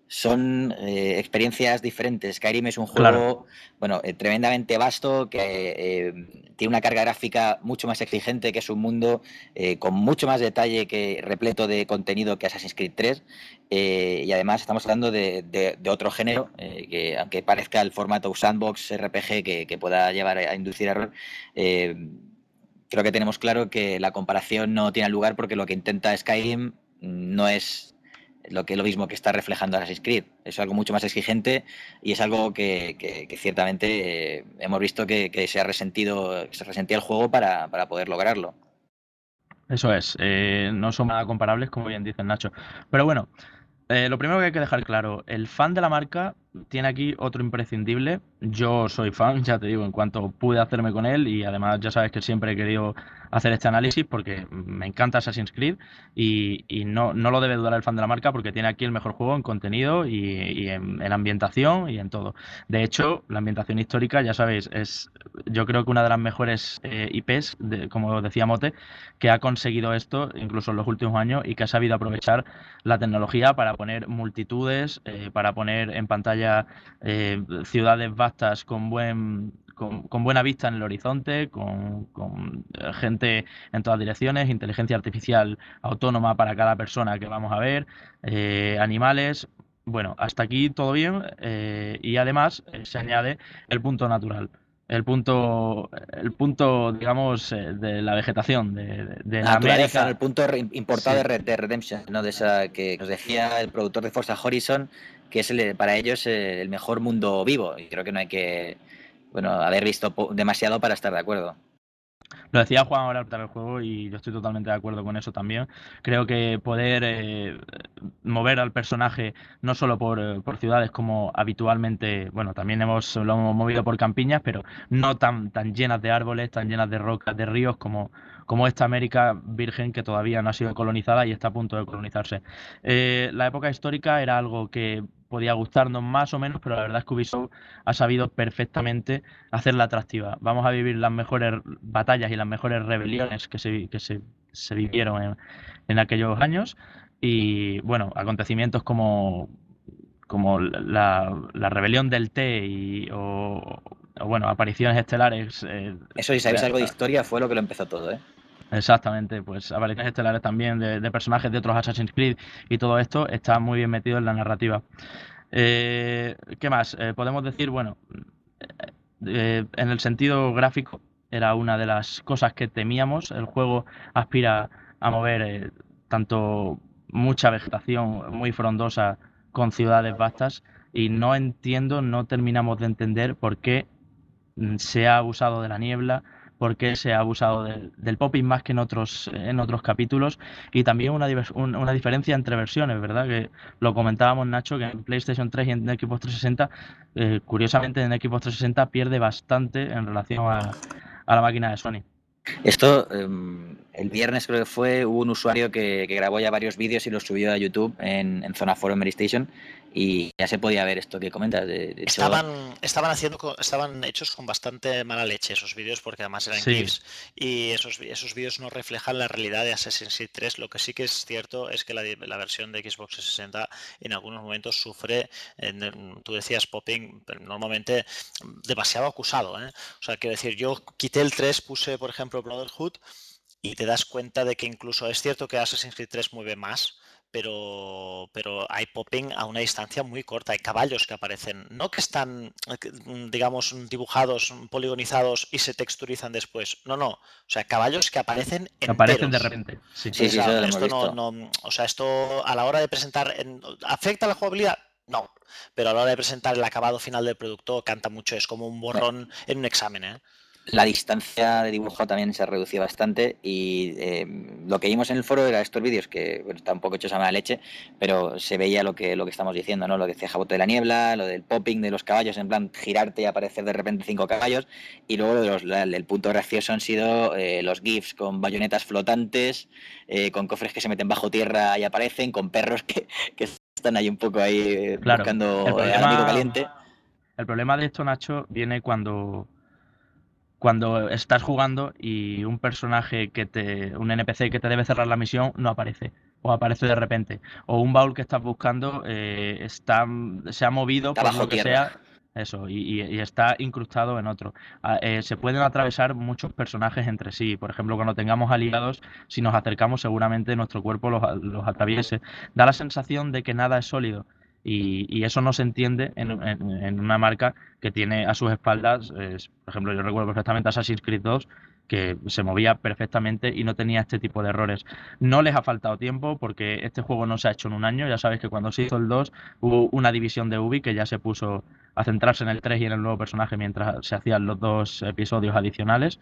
Son eh, experiencias diferentes. Skyrim es un juego claro. bueno, eh, tremendamente vasto, que eh, tiene una carga gráfica mucho más exigente, que es un mundo eh, con mucho más detalle, que repleto de contenido que Assassin's Creed tres, eh, y además estamos hablando de, de, de otro género, eh, que aunque parezca el formato sandbox R P G que, que pueda llevar a inducir error, eh, creo que tenemos claro que la comparación no tiene lugar, porque lo que intenta Skyrim no es lo que lo mismo que está reflejando Assassin's Creed. Es algo mucho más exigente y es algo que, que, que ciertamente eh, hemos visto que, que se ha resentido, que se resentía el juego para, para poder lograrlo. Eso es, eh, no son nada comparables, como bien dice Nacho. Pero bueno, eh, lo primero que hay que dejar claro, el fan de la marca tiene aquí otro imprescindible. Yo soy fan, ya te digo, en cuanto pude hacerme con él, y además ya sabes que siempre he querido hacer este análisis porque me encanta Assassin's Creed y, y no, no lo debe dudar el fan de la marca porque tiene aquí el mejor juego en contenido y, y en, en ambientación y en todo. De hecho, la ambientación histórica, ya sabéis, es yo creo que una de las mejores eh, I Pes, de, como decía Mote, que ha conseguido esto incluso en los últimos años y que ha sabido aprovechar la tecnología para poner multitudes, eh, para poner en pantalla eh, ciudades vastas con buen con, con buena vista en el horizonte, con, con gente en todas direcciones, inteligencia artificial autónoma para cada persona que vamos a ver, eh, animales. Bueno, hasta aquí todo bien, eh, y además eh, se añade el punto natural. El punto, el punto, digamos, eh, de la vegetación, de, de, de la naturaleza, América. el punto re- importado Sí. de, Red Dead Redemption, ¿no? De esa que nos decía el productor de Forza Horizon, que es el, para ellos eh, el mejor mundo vivo. Y creo que no hay que, bueno, haber visto po- demasiado para estar de acuerdo. Lo decía Juan ahora al el juego y yo estoy totalmente de acuerdo con eso también. Creo que poder eh, mover al personaje no solo por, eh, por ciudades como habitualmente, bueno, también hemos lo hemos movido por campiñas, pero no tan, tan llenas de árboles, tan llenas de rocas, de ríos como, como esta América virgen que todavía no ha sido colonizada y está a punto de colonizarse. Eh, la época histórica era algo que podía gustarnos más o menos, pero la verdad es que Ubisoft ha sabido perfectamente hacerla atractiva. Vamos a vivir las mejores batallas y las mejores rebeliones que se, que se, se vivieron en, en aquellos años y, bueno, acontecimientos como, como la, la rebelión del Té y, o, o, bueno, apariciones estelares. Eh, Eso, si sabéis de- algo de historia, fue lo que lo empezó todo, ¿eh? Exactamente, pues apariciones estelares también de, de personajes de otros Assassin's Creed y todo esto está muy bien metido en la narrativa. Eh, ¿qué más? Eh, podemos decir, bueno, eh, en el sentido gráfico era una de las cosas que temíamos. El juego aspira a mover eh, tanto mucha vegetación muy frondosa con ciudades vastas y no entiendo, no terminamos de entender por qué mm, se ha abusado de la niebla, por qué se ha abusado del, del popping más que en otros, en otros capítulos y también una, divers- un- una diferencia entre versiones, ¿verdad? Que lo comentábamos, Nacho, que en PlayStation tres y en Xbox trescientos sesenta, eh, curiosamente en Xbox trescientos sesenta pierde bastante en relación a, a la máquina de Sony. Esto, eh, el viernes creo que fue, hubo un usuario que, que grabó ya varios vídeos y los subió a YouTube en, en Zona Foro, en Mary Station, y ya se podía ver esto que comentas. De, de hecho, Estaban, estaban haciendo, co- estaban hechos con bastante mala leche esos vídeos porque además eran Sí. GIFs y esos, vi- esos vídeos no reflejan la realidad de Assassin's Creed tres. Lo que sí que es cierto es que la, di- la versión de Xbox trescientos sesenta en algunos momentos sufre, en- en- tú decías popping, pero normalmente demasiado acusado, ¿eh? O sea, quiero decir, yo quité el tres, puse por ejemplo Brotherhood y te das cuenta de que incluso es cierto que Assassin's Creed tres mueve más, pero, pero hay popping a una distancia muy corta. Hay caballos que aparecen, no que están, eh, que, mm, digamos, dibujados, poligonizados y se texturizan después. No, no. O sea, caballos que aparecen Que aparecen de enteros. repente. Sí. Sí, sí, O sea, eso lo hemos esto no, visto. no, o sea, esto a la hora de presentar, en- ¿afecta a la jugabilidad? No, pero a la hora de presentar el acabado final del producto canta mucho, es como un borrón en un examen, ¿eh? La distancia de dibujo también se ha reducido bastante y eh, lo que vimos en el foro era estos vídeos que bueno, están un poco hechos a mala leche, pero se veía lo que, lo que estamos diciendo, ¿no? Lo que decía Jabote de la niebla, lo del popping de los caballos, en plan girarte y aparecer de repente cinco caballos, y luego de los, la- el punto gracioso han sido eh, los GIFs con bayonetas flotantes, eh, con cofres que se meten bajo tierra y aparecen, con perros que, que están ahí un poco ahí eh, Claro, buscando el eh, al amigo problema, caliente. el problema de esto, Nacho, viene cuando, cuando estás jugando y un personaje que te, un N P C que te debe cerrar la misión no aparece, o aparece de repente, o un baúl que estás buscando eh, está, se ha movido Está por bajo lo que tierra. sea, eso, y, y- y está incrustado en otro. Ah, eh, se pueden atravesar muchos personajes entre sí, por ejemplo, cuando tengamos aliados, si nos acercamos seguramente nuestro cuerpo los, a- los atraviese. Da la sensación de que nada es sólido. Y, y eso no se entiende en, en- en una marca que tiene a sus espaldas, eh, por ejemplo, yo recuerdo perfectamente Assassin's Creed dos, que se movía perfectamente y no tenía este tipo de errores. No les ha faltado tiempo porque este juego no se ha hecho en un año. Ya sabéis que cuando se hizo el dos hubo una división de Ubi que ya se puso a centrarse en el tres y en el nuevo personaje mientras se hacían los dos episodios adicionales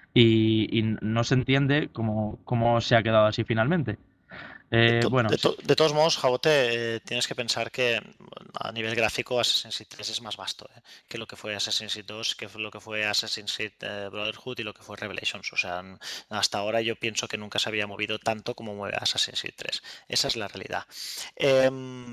y, y no se entiende cómo, cómo se ha quedado así finalmente. De, Eh, to- bueno, de sí, to- de todos modos, Jabote, eh, tienes que pensar que a nivel gráfico Assassin's Creed tres es más vasto ¿eh? que lo que fue Assassin's Creed dos, que fue lo que fue Assassin's Creed eh, Brotherhood y lo que fue Revelations. O sea, hasta ahora yo pienso que nunca se había movido tanto como mueve Assassin's Creed tres. Esa es la realidad. Eh,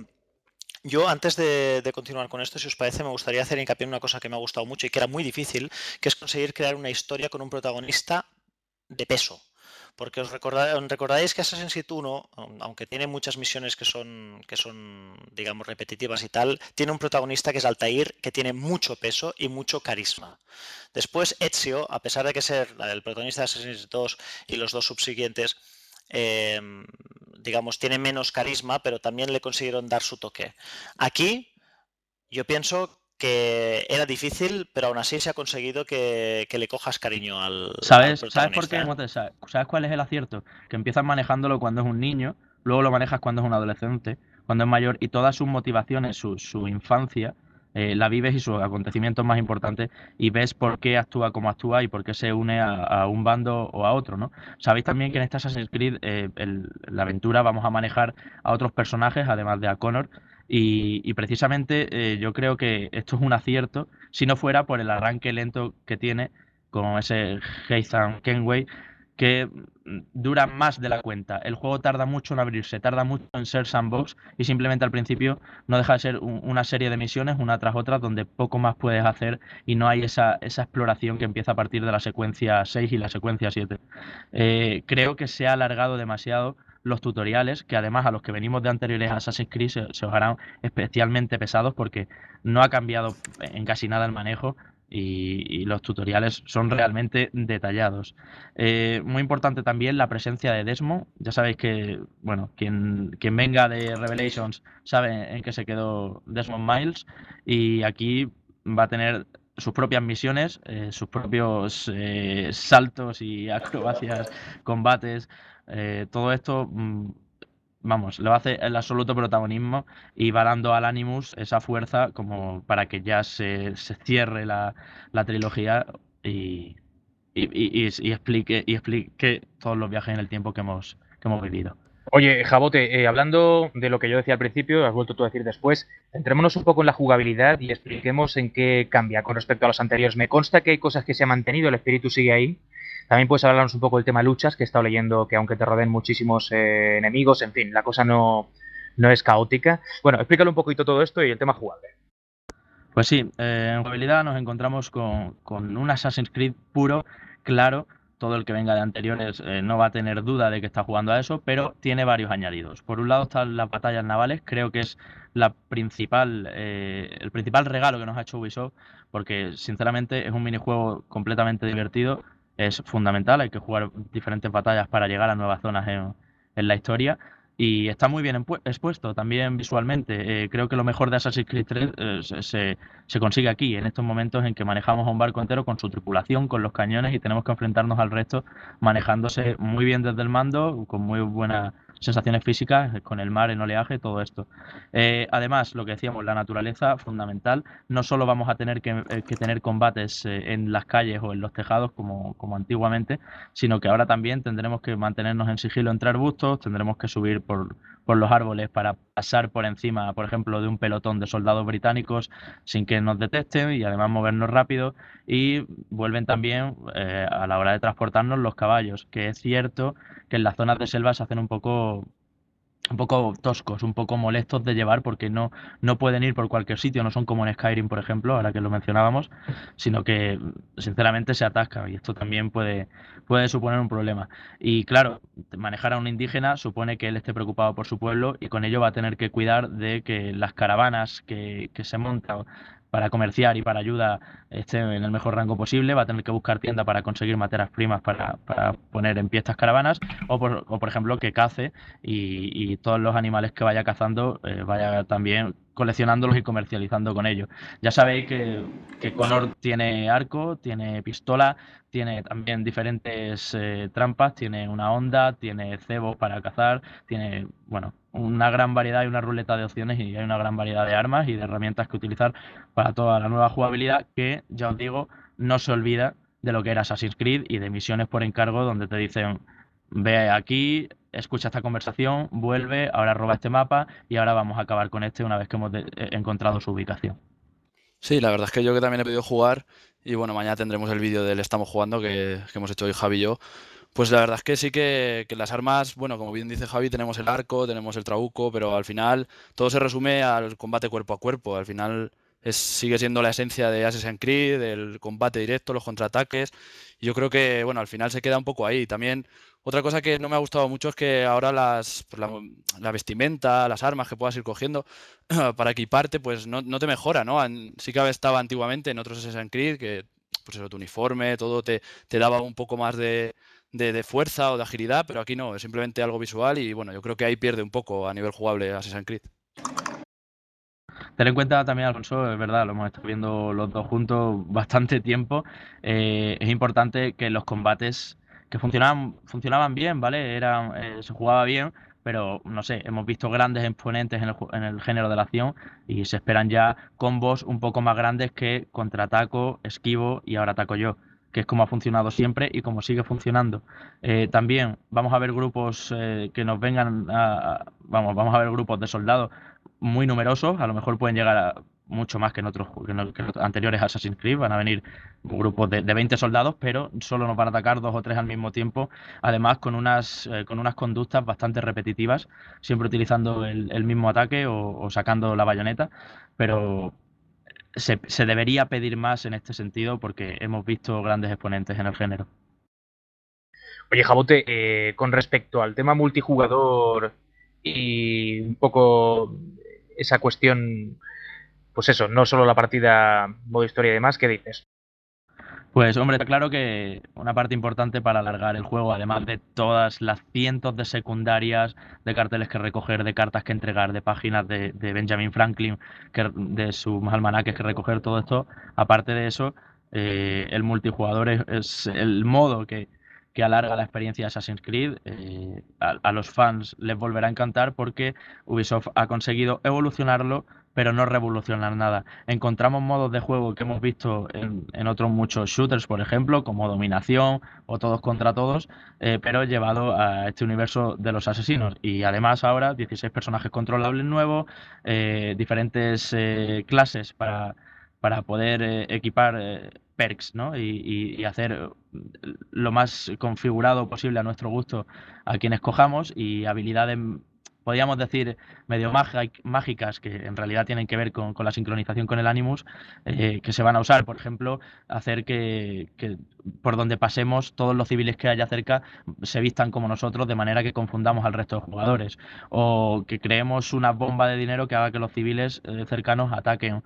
Yo, antes de, de continuar con esto, si os parece, me gustaría hacer hincapié en una cosa que me ha gustado mucho y que era muy difícil, que es conseguir crear una historia con un protagonista de peso. Porque os recordáis, recordáis que Assassin's Creed uno, aunque tiene muchas misiones que son, que son, digamos, repetitivas y tal, tiene un protagonista que es Altair, que tiene mucho peso y mucho carisma. Después, Ezio, a pesar de que ser el protagonista de Assassin's Creed dos y los dos subsiguientes, eh, digamos, tiene menos carisma, pero también le consiguieron dar su toque. Aquí, yo pienso que era difícil, pero aún así se ha conseguido que, que le cojas cariño al, ¿Sabes, al ¿sabes por qué? protagonista. Mote? ¿Sabes sabes cuál es el acierto? Que empiezas manejándolo cuando es un niño, luego lo manejas cuando es un adolescente, cuando es mayor, y todas sus motivaciones, su, su infancia, eh, la vives y sus acontecimientos más importantes, y ves por qué actúa como actúa y por qué se une a, a un bando o a otro, ¿no? Sabéis también que en este Assassin's Creed, eh, el- la aventura, vamos a manejar a otros personajes, además de a Connor, y, y precisamente eh, yo creo que esto es un acierto, si no fuera por el arranque lento que tiene con ese Heathan Kenway, que mm, dura más de la cuenta. El juego tarda mucho en abrirse, tarda mucho en ser sandbox y simplemente al principio no deja de ser un- una serie de misiones, una tras otra, donde poco más puedes hacer y no hay esa, esa exploración que empieza a partir de la secuencia seis y la secuencia siete. Eh, creo que se ha alargado demasiado los tutoriales, que además a los que venimos de anteriores Assassin's Creed se, se os harán especialmente pesados porque no ha cambiado en casi nada el manejo y, y los tutoriales son realmente detallados. Eh, muy importante también la presencia de Desmond. Ya sabéis que, bueno, quien, quien venga de Revelations sabe en qué se quedó Desmond Miles y aquí va a tener sus propias misiones, eh, sus propios eh, saltos y acrobacias, combates, eh, todo esto, mm, vamos, lo hace el absoluto protagonismo y va dando al Animus esa fuerza como para que ya se, se cierre la, la trilogía y, y, y- y- y explique, y explique todos los viajes en el tiempo que hemos, que hemos vivido. Oye, Jabote, eh, hablando de lo que yo decía al principio, has vuelto tú a decir después, centrémonos un poco en la jugabilidad y expliquemos en qué cambia con respecto a los anteriores. Me consta que hay cosas que se han mantenido, el espíritu sigue ahí. También puedes hablarnos un poco del tema luchas, que he estado leyendo que aunque te rodeen muchísimos eh, enemigos, en fin, la cosa no, no es caótica. Bueno, explícale un poquito todo esto y el tema jugable. Pues sí, eh, en jugabilidad nos encontramos con, con un Assassin's Creed puro, claro, todo el que venga de anteriores eh, no va a tener duda de que está jugando a eso, pero tiene varios añadidos. Por un lado están las batallas navales, creo que es la principal, eh, el principal regalo que nos ha hecho Ubisoft, porque sinceramente es un minijuego completamente divertido, es fundamental, hay que jugar diferentes batallas para llegar a nuevas zonas en, en la historia. Y está muy bien empu- expuesto también visualmente. Eh, creo que lo mejor de Assassin's Creed tres eh, se, se- se consigue aquí, en estos momentos en que manejamos a un barco entero con su tripulación, con los cañones y tenemos que enfrentarnos al resto manejándose muy bien desde el mando, con muy buenas sensaciones físicas, eh, con el mar en oleaje, todo esto. Eh, además, lo que decíamos, la naturaleza fundamental. No solo vamos a tener que, eh, que tener combates eh, en las calles o en los tejados como, como antiguamente, sino que ahora también tendremos que mantenernos en sigilo entre arbustos, tendremos que subir por, por los árboles para pasar por encima, por ejemplo, de un pelotón de soldados británicos sin que nos detecten y además movernos rápido. Y vuelven también eh, a la hora de transportarnos los caballos, que es cierto que en las zonas de selva se hacen un poco un poco toscos, un poco molestos de llevar porque no, no pueden ir por cualquier sitio, no son como en Skyrim, por ejemplo, ahora que lo mencionábamos, sino que sinceramente se atascan y esto también puede, puede suponer un problema. Y claro, manejar a un indígena supone que él esté preocupado por su pueblo y con ello va a tener que cuidar de que las caravanas que, que se montan para comerciar y para ayuda estén en el mejor rango posible, va a tener que buscar tienda para conseguir materias primas para, para poner en pie estas caravanas, o por, o por ejemplo que cace y, y todos los animales que vaya cazando eh, vaya también coleccionándolos y comercializando con ellos. Ya sabéis que, que Connor tiene arco, tiene pistola, tiene también diferentes eh, trampas, tiene una honda, tiene cebos para cazar, tiene, bueno, una gran variedad y una ruleta de opciones y hay una gran variedad de armas y de herramientas que utilizar para toda la nueva jugabilidad que, ya os digo, no se olvida de lo que era Assassin's Creed y de misiones por encargo donde te dicen ve aquí, escucha esta conversación, vuelve, ahora roba este mapa y ahora vamos a acabar con este una vez que hemos de- eh, encontrado su ubicación. Sí, la verdad es que yo que también he podido jugar y bueno, mañana tendremos el vídeo del Estamos Jugando que, que hemos hecho hoy Javi y yo. Pues la verdad es que sí que, que las armas, bueno, como bien dice Javi, tenemos el arco, tenemos el trabuco, pero al final todo se resume al combate cuerpo a cuerpo. Al final es, sigue siendo la esencia de Assassin's Creed, el combate directo, los contraataques. Y yo creo que, bueno, al final se queda un poco ahí. También otra cosa que no me ha gustado mucho es que ahora las, pues la, la vestimenta, las armas que puedas ir cogiendo para equiparte, pues no, no te mejora, ¿no? An- Sí que estaba antiguamente en otros Assassin's Creed que, pues eso, tu uniforme, todo te, te daba un poco más de, de, de fuerza o de agilidad, pero aquí no, es simplemente algo visual y bueno, yo creo que ahí pierde un poco a nivel jugable Assassin's Creed. Ten en cuenta también, Alfonso, es verdad, lo hemos estado viendo los dos juntos bastante tiempo. Eh, es importante que los combates que funcionaban, funcionaban bien, ¿vale? Eran, eh, se jugaba bien, pero no sé, hemos visto grandes exponentes en el, ju- en el género de la acción y se esperan ya combos un poco más grandes que contraataco, esquivo y ahora ataco yo, que es como ha funcionado siempre y como sigue funcionando. Eh, también vamos a ver grupos eh, que nos vengan a, a- vamos, vamos a ver grupos de soldados muy numerosos, a lo mejor pueden llegar a mucho más que en otros que en los que en los anteriores Assassin's Creed, van a venir grupos de, de veinte soldados, pero solo nos van a atacar dos o tres al mismo tiempo, además con unas, eh, con unas conductas bastante repetitivas, siempre utilizando el, el mismo ataque o, o sacando la bayoneta, pero se, se debería pedir más en este sentido porque hemos visto grandes exponentes en el género. Oye, Jabote, eh, con respecto al tema multijugador y un poco esa cuestión, pues eso, no solo la partida modo historia y demás, ¿qué dices? Pues hombre, está claro que una parte importante para alargar el juego, además de todas las cientos de secundarias, de carteles que recoger, de cartas que entregar, de páginas de, de Benjamin Franklin, que, de sus almanaques que recoger, todo esto, aparte de eso, eh, el multijugador es, es el modo que, que alarga la experiencia de Assassin's Creed. Eh, a, a los fans les volverá a encantar porque Ubisoft ha conseguido evolucionarlo, pero no revolucionar nada. Encontramos modos de juego que hemos visto en, en otros muchos shooters, por ejemplo, como Dominación o Todos contra Todos, eh, pero llevado a este universo de los asesinos. Y además ahora dieciséis personajes controlables nuevos, eh, diferentes eh, clases para, para poder eh, equipar eh, perks, ¿no? Y, y- y hacer lo más configurado posible a nuestro gusto a quien escojamos y habilidades, podríamos decir, medio mágic- mágicas que en realidad tienen que ver con, con la sincronización con el Animus, eh, que se van a usar. Por ejemplo, hacer que, que por donde pasemos todos los civiles que haya cerca se vistan como nosotros de manera que confundamos al resto de jugadores. O que creemos una bomba de dinero que haga que los civiles eh, cercanos ataquen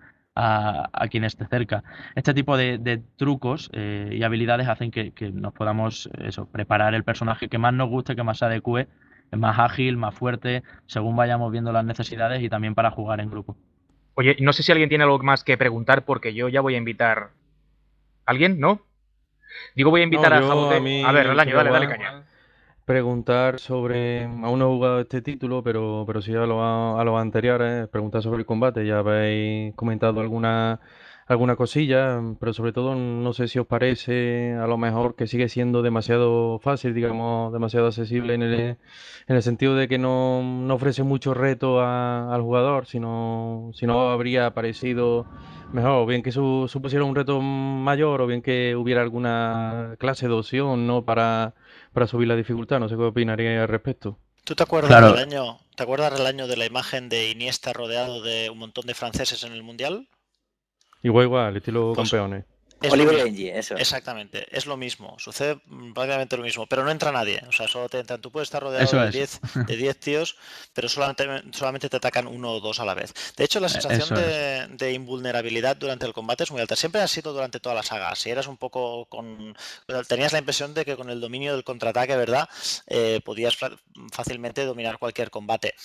a, a quien esté cerca. Este tipo de, de trucos eh, y habilidades hacen que, que nos podamos eso, preparar el personaje que más nos guste, que más se adecue, más ágil, más fuerte, según vayamos viendo las necesidades y también para jugar en grupo. Oye, no sé si alguien tiene algo más que preguntar porque yo ya voy a invitar... ¿Alguien? ¿No? Digo, voy a No, invitar a yo a Jabote... mí A ver, me Relaño, gustaría, dale, dale Juan, caña. preguntar sobre... Aún no he jugado este título, pero, pero sí a los a los anteriores, preguntar sobre el combate. Ya habéis comentado alguna, alguna cosilla, pero sobre todo no sé si os parece a lo mejor que sigue siendo demasiado fácil, digamos, demasiado accesible en el, en el sentido de que no, no ofrece mucho reto a- al jugador, sino, si no habría parecido mejor, o bien que su, supusiera un reto mayor, o bien que hubiera alguna clase de opción, ¿no? Para para subir la dificultad. No sé qué opinaría al respecto. ¿Tú te acuerdas, Claro, Relaño, te acuerdas, Relaño, de la imagen de Iniesta rodeado de un montón de franceses en el Mundial? Igual, igual, estilo Pues campeones. es lo Oliver mismo. Benji, eso. Exactamente, es lo mismo, sucede mm, prácticamente lo mismo, pero no entra nadie, o sea, solo te entran, tú puedes estar rodeado eso de es. diez de diez tíos, pero solamente, solamente te atacan uno o dos a la vez. De hecho, la sensación Eso es. de, de invulnerabilidad durante el combate es muy alta, siempre ha sido durante toda la saga, si eras un poco con... tenías la impresión de que con el dominio del contraataque, ¿verdad? Eh, podías fa- fácilmente dominar cualquier combate.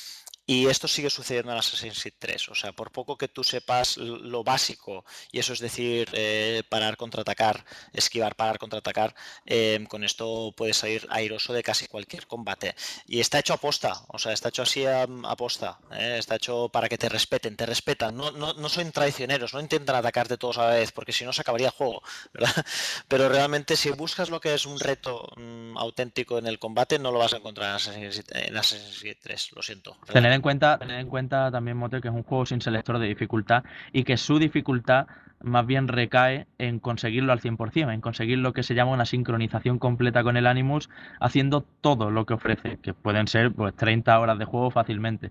Y esto sigue sucediendo en Assassin's Creed tres. O sea, por poco que tú sepas lo básico, y eso es decir, eh, parar, contraatacar, esquivar, parar, contraatacar, eh, con esto puedes salir airoso de casi cualquier combate. Y está hecho a posta, o sea, está hecho así a, a posta. ¿eh? Está hecho para que te respeten, te respetan. No, no, no son traicioneros, no intentan atacarte todos a la vez, porque si no se acabaría el juego, ¿verdad? Pero realmente, si buscas lo que es un reto mmm, auténtico en el combate, no lo vas a encontrar en Assassin's Creed, en Assassin's Creed tres, lo siento. Tener en cuenta, tener en cuenta también, Mote, que es un juego sin selector de dificultad y que su dificultad más bien recae en conseguirlo al cien por cien, en conseguir lo que se llama una sincronización completa con el Animus, haciendo todo lo que ofrece, que pueden ser pues treinta horas de juego fácilmente.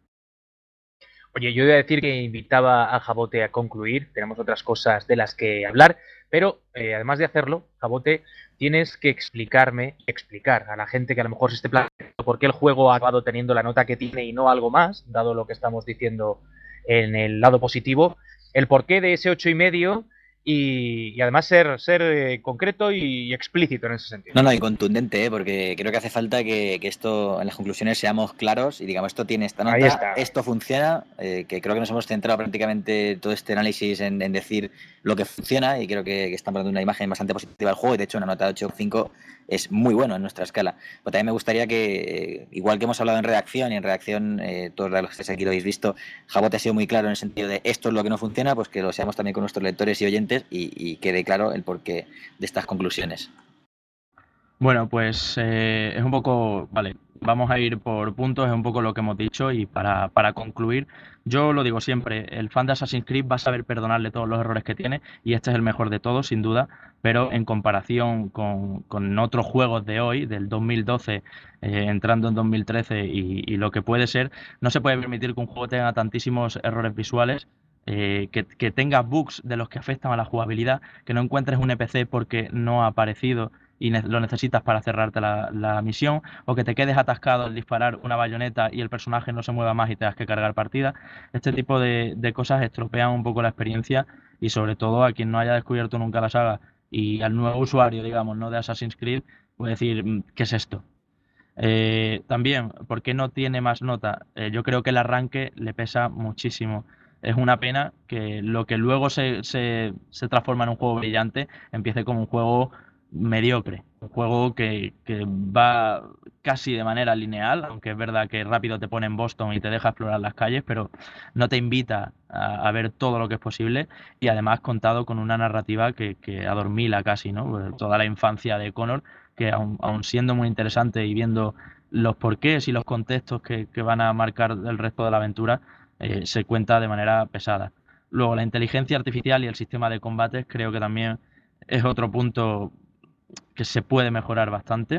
Oye, yo iba a decir que invitaba a Jabote a concluir, tenemos otras cosas de las que hablar, pero eh, además de hacerlo, Jabote, tienes que explicarme, explicar a la gente que a lo mejor se esté planteando por qué el juego ha acabado teniendo la nota que tiene y no algo más, dado lo que estamos diciendo en el lado positivo, el porqué de ese ocho y medio y, y además ser, ser eh, concreto y explícito en ese sentido. No, no, y contundente, ¿eh? Porque creo que hace falta que, que esto, en las conclusiones seamos claros y digamos, esto tiene esta nota, esto funciona, eh, que creo que nos hemos centrado prácticamente todo este análisis en, en decir lo que funciona y creo que, que estamos dando una imagen bastante positiva del juego y de hecho una nota de ocho coma cinco es muy bueno en nuestra escala. Pero también me gustaría que, igual que hemos hablado en redacción y en redacción, eh, todos los que estáis aquí lo habéis visto, Jabote ha sido muy claro en el sentido de esto es lo que no funciona, pues que lo seamos también con nuestros lectores y oyentes y, y quede claro el porqué de estas conclusiones. Bueno, pues eh, es un poco, vale, vamos a ir por puntos, es un poco lo que hemos dicho y para, para concluir, yo lo digo siempre, el fan de Assassin's Creed va a saber perdonarle todos los errores que tiene y este es el mejor de todos, sin duda, pero en comparación con, con otros juegos de hoy, del dos mil doce, eh, entrando en dos mil trece y, y lo que puede ser, no se puede permitir que un juego tenga tantísimos errores visuales. Eh, que, que tenga bugs de los que afectan a la jugabilidad, que no encuentres un N P C porque no ha aparecido y ne- lo necesitas para cerrarte la, la misión, o que te quedes atascado al disparar una bayoneta y el personaje no se mueva más y tengas que cargar partida. Este tipo de, de cosas estropean un poco la experiencia y sobre todo a quien no haya descubierto nunca la saga y al nuevo usuario, digamos, no de Assassin's Creed, puede decir, mm, ¿qué es esto? Eh, también, ¿por qué no tiene más nota? Eh, yo creo que el arranque le pesa muchísimo. Es una pena que lo que luego se, se, se transforma en un juego brillante empiece como un juego mediocre. Un juego que, que va casi de manera lineal, aunque es verdad que rápido te pone en Boston y te deja explorar las calles, pero no te invita a, a ver todo lo que es posible y además contado con una narrativa que, que adormila casi, ¿no? Pues toda la infancia de Connor, que aun, aun siendo muy interesante y viendo los porqués y los contextos que, que van a marcar el resto de la aventura, eh, se cuenta de manera pesada. Luego, la inteligencia artificial y el sistema de combates creo que también es otro punto que se puede mejorar bastante.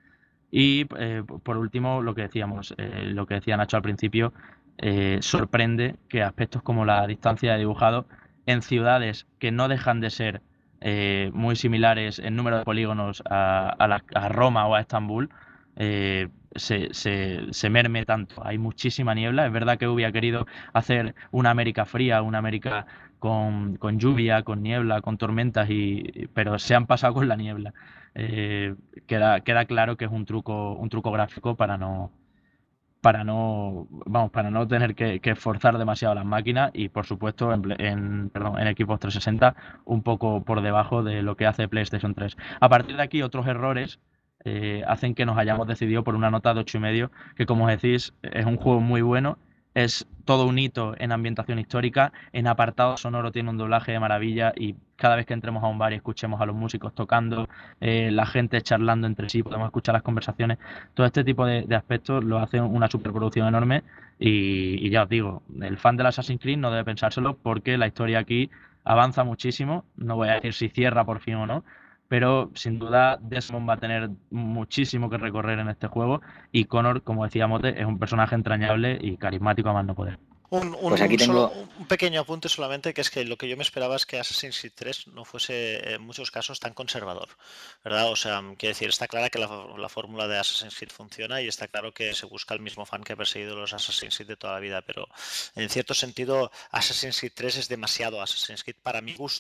Y eh, por último, lo que decíamos, eh, lo que decía Nacho al principio, eh, sorprende que aspectos como la distancia de dibujado en ciudades que no dejan de ser eh, muy similares en número de polígonos a, a, la, a Roma o a Estambul, eh, se, se, se merme tanto. Hay muchísima niebla. Es verdad que hubiera querido hacer una América fría, una América con, con lluvia, con niebla, con tormentas, y, pero se han pasado con la niebla. Eh, queda, queda claro que es un truco, un truco gráfico para no, para no, vamos, para no tener que, que esforzar demasiado las máquinas y por supuesto en, en, perdón, en Xbox trescientos sesenta un poco por debajo de lo que hace PlayStation tres. A partir de aquí otros errores eh, hacen que nos hayamos decidido por una nota de ocho y medio, que como os decís es un juego muy bueno. Es todo un hito en ambientación histórica, en apartado sonoro tiene un doblaje de maravilla y cada vez que entremos a un bar y escuchemos a los músicos tocando, eh, la gente charlando entre sí, podemos escuchar las conversaciones, todo este tipo de, de aspectos lo hace una superproducción enorme y, y ya os digo, el fan del Assassin's Creed no debe pensárselo porque la historia aquí avanza muchísimo, no voy a decir si cierra por fin o no, pero sin duda Desmond va a tener muchísimo que recorrer en este juego y Connor, como decía Mote, es un personaje entrañable y carismático a más no poder. Un, un, Pues aquí un, tengo... solo, un pequeño apunte solamente, que es que lo que yo me esperaba es que Assassin's Creed tres no fuese en muchos casos tan conservador, ¿verdad? O sea, quiero decir, está clara que la, la fórmula de Assassin's Creed funciona y está claro que se busca el mismo fan que ha perseguido los Assassin's Creed de toda la vida, pero en cierto sentido Assassin's Creed tres es demasiado Assassin's Creed para mi gusto.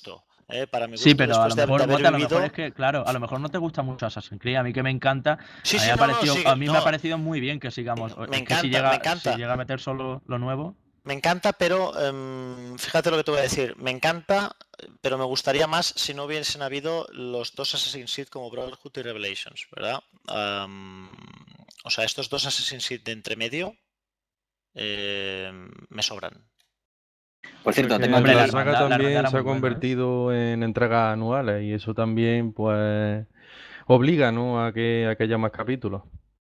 ¿eh? Para mi gusto, Sí, pero a lo después de- mejor, de haber Mota, a lo vivido- mejor es que, claro, a lo mejor no te gusta mucho Assassin's Creed. A mí que me encanta. Sí, a mí, sí, me, ha no, no, parecido, sí, a mí me no. ha parecido muy bien que sigamos. Me es que encanta, si llega, me encanta. si llega a meter solo lo nuevo. Me encanta, pero em, fíjate lo que te voy a decir. Me encanta, pero me gustaría más si no hubiesen habido los dos Assassin's Creed como Brotherhood y Revelations, ¿verdad? Am, o sea, estos dos Assassin's Creed de entremedio eh, me sobran. Por cierto, Porque tengo aquí la la saga hermandad- la también hermandad era se ha muy buena, ¿eh? convertido en entregas anuales y eso también pues obliga, ¿no? a que, a que haya más capítulos.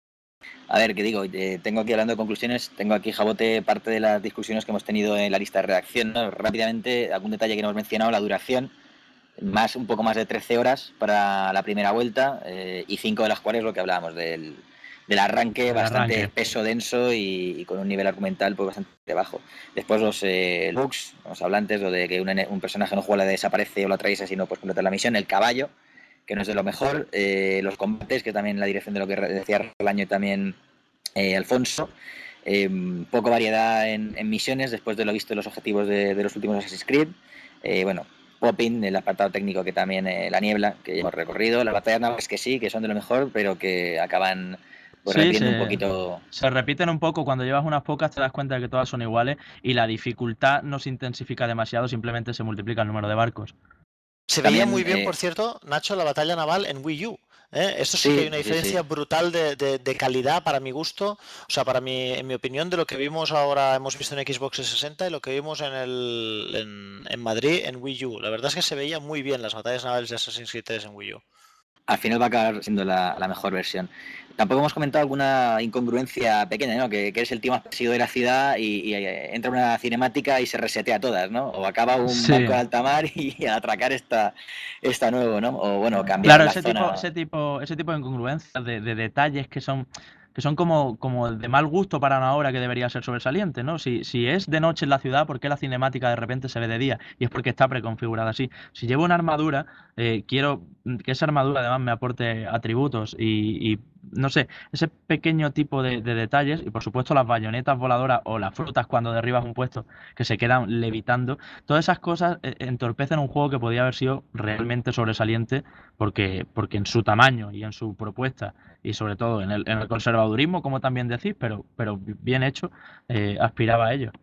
A ver, ¿qué digo? Eh, tengo aquí hablando de conclusiones, tengo aquí, Jabote, parte de las discusiones que hemos tenido en la lista de redacción, ¿no? Rápidamente, algún detalle que no hemos mencionado, la duración, más un poco más de trece horas para la primera vuelta eh, y cinco de las cuales lo que hablábamos del, del arranque, El bastante arranque. peso denso y, y con un nivel argumental pues bastante bajo. Después los eh, bugs, vamos a hablar antes, lo de que un, un personaje no juega, le desaparece o lo atraviesa si no puedes completar la misión, el caballo, que no es de lo mejor, eh, los combates, que también la dirección de lo que decía Relaño y también eh, Alfonso, eh, poco variedad en, en misiones después de lo visto en los objetivos de, de los últimos Assassin's Creed, eh, bueno, Popping, el apartado técnico que también eh, la niebla, que ya hemos recorrido, las batallas navales que sí, que son de lo mejor, pero que acaban pues Sí, repitiendo se, un poquito. se repiten un poco. Cuando llevas unas pocas te das cuenta de que todas son iguales y la dificultad no se intensifica demasiado, simplemente se multiplica el número de barcos. Se También, veía muy bien, eh, por cierto, Nacho, la batalla naval en Wii U. ¿eh? Esto sí, Sí, que hay una sí, diferencia sí. brutal de, de- de calidad para mi gusto. O sea, para mi, en mi opinión, de lo que vimos ahora, hemos visto en Xbox trescientos sesenta y lo que vimos en, el, en, en Madrid en Wii U. La verdad es que se veía muy bien las batallas navales de Assassin's Creed tres en Wii U. Al final va a acabar siendo la, la mejor versión. Tampoco hemos comentado alguna incongruencia pequeña, ¿no? Que, que eres el tío más perseguido de la ciudad y, y, eh, entra una cinemática y se resetea todas, ¿no? O acaba un Sí. barco de alta mar y a atracar está, está nuevo, ¿no? O bueno, cambiar Claro, la ese zona. tipo, ese tipo, ese tipo de incongruencias, de, de detalles que son, que son como, como de mal gusto para una obra que debería ser sobresaliente, ¿no? Si, si es de noche en la ciudad, ¿por qué la cinemática de repente se ve de día? Y es porque está preconfigurada así. Si llevo una armadura, eh, quiero que esa armadura además me aporte atributos y, y no sé, ese pequeño tipo de, de detalles, y por supuesto las bayonetas voladoras o las frutas cuando derribas un puesto que se quedan levitando, todas esas cosas eh, entorpecen un juego que podía haber sido realmente sobresaliente porque, porque en su tamaño y en su propuesta y sobre todo en el, en el conservadurismo, como también decís, pero, pero bien hecho, eh, aspiraba a ello.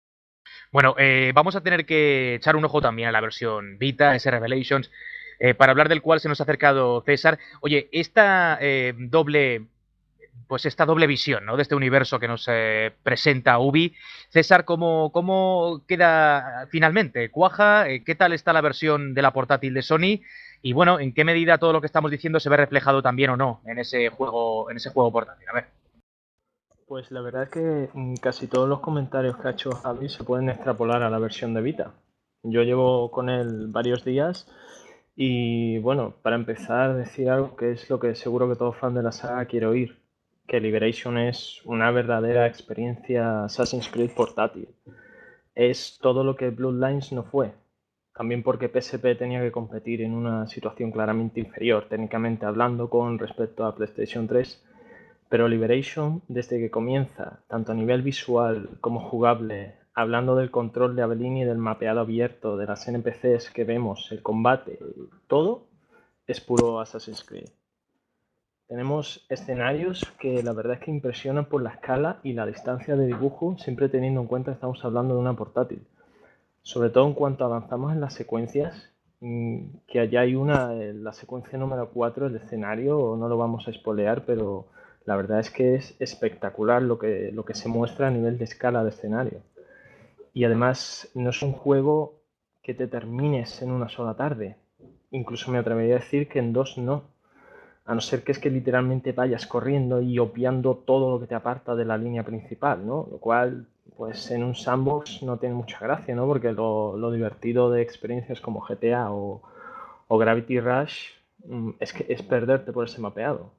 Bueno, eh, vamos a tener que echar un ojo también a la versión Vita, ese Revelations, eh, para hablar del cual se nos ha acercado César. Oye, esta eh, doble, pues esta doble visión, ¿no? De este universo que nos eh, presenta Ubi. César, ¿cómo, cómo queda finalmente? ¿Cuaja? Eh, ¿Qué tal está la versión de la portátil de Sony? Y bueno, ¿en qué medida todo lo que estamos diciendo se ve reflejado también o no en ese juego, en ese juego portátil? A ver. Pues la verdad es que mm, casi todos los comentarios que ha hecho Javi se pueden extrapolar a la versión de Vita. Yo llevo con él varios días y bueno, para empezar decir algo que es lo que seguro que todo fan de la saga quiere oír, que Liberation es una verdadera experiencia Assassin's Creed portátil. Es todo lo que Bloodlines no fue. También porque P S P tenía que competir en una situación claramente inferior, técnicamente hablando, con respecto a PlayStation tres. Pero Liberation, desde que comienza, tanto a nivel visual como jugable, hablando del control de Aveline y del mapeado abierto, de las N P Cs que vemos, el combate, todo, es puro Assassin's Creed. Tenemos escenarios que la verdad es que impresionan por la escala y la distancia de dibujo, siempre teniendo en cuenta que estamos hablando de una portátil. Sobre todo en cuanto avanzamos en las secuencias, que allá hay una, la secuencia número cuatro, el escenario, no lo vamos a spoilear, pero la verdad es que es espectacular lo que, lo que se muestra a nivel de escala de escenario. Y además no es un juego que te termines en una sola tarde. Incluso me atrevería a decir que en dos no. A no ser que es que literalmente vayas corriendo y obviando todo lo que te aparta de la línea principal, ¿no? Lo cual, pues en un sandbox no tiene mucha gracia, ¿no? Porque lo, lo divertido de experiencias como G T A o, o Gravity Rush es, que, es perderte por ese mapeado.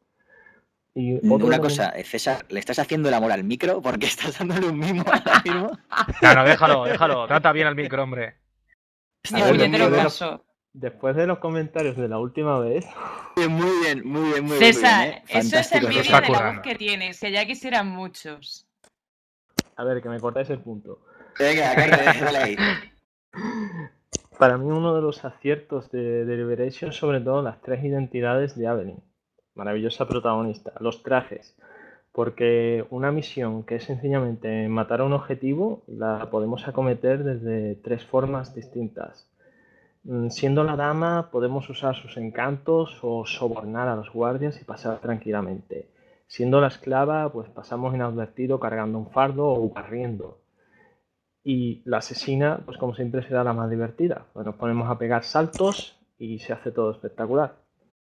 Y una cosa, César, ¿le estás haciendo el amor al micro? Porque estás dándole un mimo ahora mismo. No, no, déjalo, déjalo. Trata bien al micro, hombre. A ver, después, de los, después de los comentarios de la última vez. Muy bien, muy bien, muy César, bien. César, ¿eh? Eso es envidia de la voz que tienes, que ya quisieran muchos. A ver, que me cortáis el punto. Venga, dale ahí. Para mí uno de los aciertos de, de Liberation, sobre todo las tres identidades de Aveline. Maravillosa protagonista. Los trajes. Porque una misión que es sencillamente matar a un objetivo la podemos acometer desde tres formas distintas. Siendo la dama podemos usar sus encantos o sobornar a los guardias y pasar tranquilamente. Siendo la esclava pues pasamos inadvertido cargando un fardo o barriendo. Y la asesina pues como siempre será la más divertida. Pues nos ponemos a pegar saltos y se hace todo espectacular.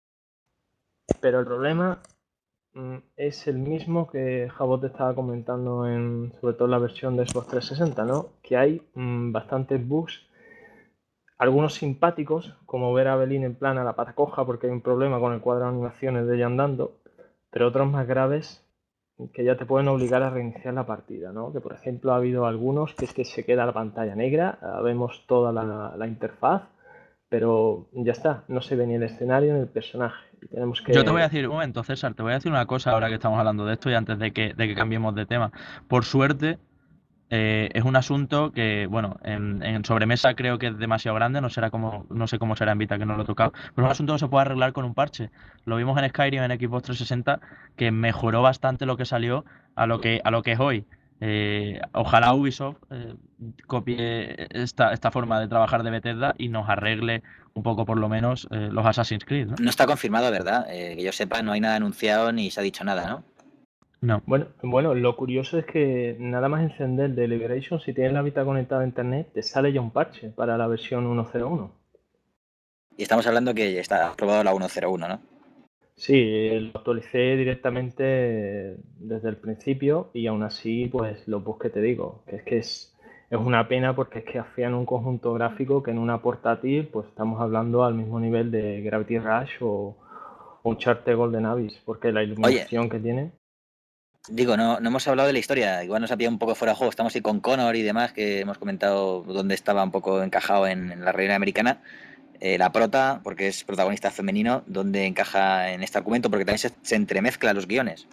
Pero el problema mm, es el mismo que Jabot estaba comentando en sobre todo en la versión de Xbox trescientos sesenta, ¿no? Que hay mmm, bastantes bugs. Algunos simpáticos, como ver a Aveline en plan a la pata coja porque hay un problema con el cuadro de animaciones de ella andando, pero otros más graves que ya te pueden obligar a reiniciar la partida, ¿no? Que por ejemplo ha habido algunos que es que se queda la pantalla negra, vemos toda la, la interfaz, pero ya está, no se ve ni el escenario ni el personaje. Y tenemos que... Yo te voy a decir, un momento, César, te voy a decir una cosa ahora que estamos hablando de esto y antes de que, de que cambiemos de tema. Por suerte... Eh, es un asunto que, bueno, en, en sobremesa creo que es demasiado grande, no será como, no sé cómo será en Vita, que no lo he tocado, pero es un asunto que se puede arreglar con un parche. Lo vimos en Skyrim en Xbox trescientos sesenta, que mejoró bastante lo que salió a lo que, a lo que es hoy. Eh, ojalá Ubisoft eh, copie esta, esta forma de trabajar de Bethesda y nos arregle un poco por lo menos eh, los Assassin's Creed, ¿no? No está confirmado, ¿verdad? Eh, que yo sepa, no hay nada anunciado ni se ha dicho nada, ¿no? No. Bueno, bueno, lo curioso es que nada más encender de Liberation, si tienes la Vita conectada a internet, te sale ya un parche para la versión uno cero uno. Y estamos hablando que ya está aprobado la uno cero uno, ¿no? Sí, lo actualicé directamente desde el principio y aún así, pues lo pues que te digo, que es que es, es una pena porque es que hacían un conjunto gráfico que en una portátil, pues estamos hablando al mismo nivel de Gravity Rush o, o Uncharted Golden Abyss, porque la iluminación Oye. que tiene... Digo, no, no hemos hablado de la historia, igual nos ha pillado un poco fuera de juego, estamos ahí con Connor y demás, que hemos comentado dónde estaba un poco encajado en, en la realidad americana. Eh, la prota, porque es protagonista femenino, ¿dónde encaja en este argumento? Porque también se, se entremezcla los guiones.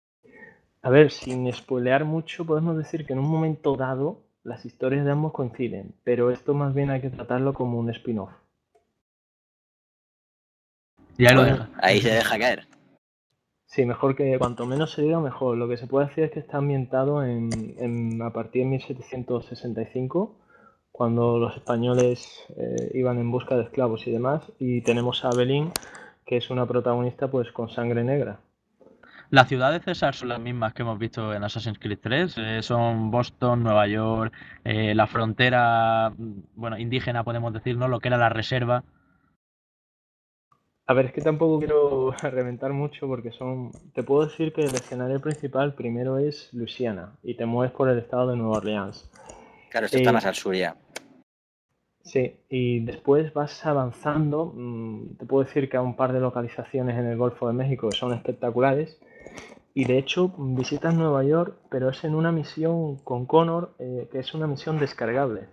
A ver, sin spoilear mucho, podemos decir que en un momento dado las historias de ambos coinciden, pero esto más bien hay que tratarlo como un spin-off. Y ahí, bueno, lo deja. Ahí se deja caer. Sí, mejor que cuanto menos se diga, mejor. Lo que se puede decir es que está ambientado en, en a partir de mil setecientos sesenta y cinco, cuando los españoles eh, iban en busca de esclavos y demás, y tenemos a Aveline, que es una protagonista pues con sangre negra. Las ciudades, César, son las mismas que hemos visto en Assassin's Creed tres, eh, son Boston, Nueva York, eh, la frontera, bueno, indígena podemos decir, ¿no? Lo que era la reserva. A ver, es que tampoco quiero reventar mucho porque son... Te puedo decir que el escenario principal primero es Luisiana y te mueves por el estado de Nueva Orleans. Claro, esto eh, está más al sur ya. Sí, y después vas avanzando. Mmm, te puedo decir que hay un par de localizaciones en el Golfo de México que son espectaculares. Y de hecho visitas Nueva York, pero es en una misión con Connor, eh, que es una misión descargable.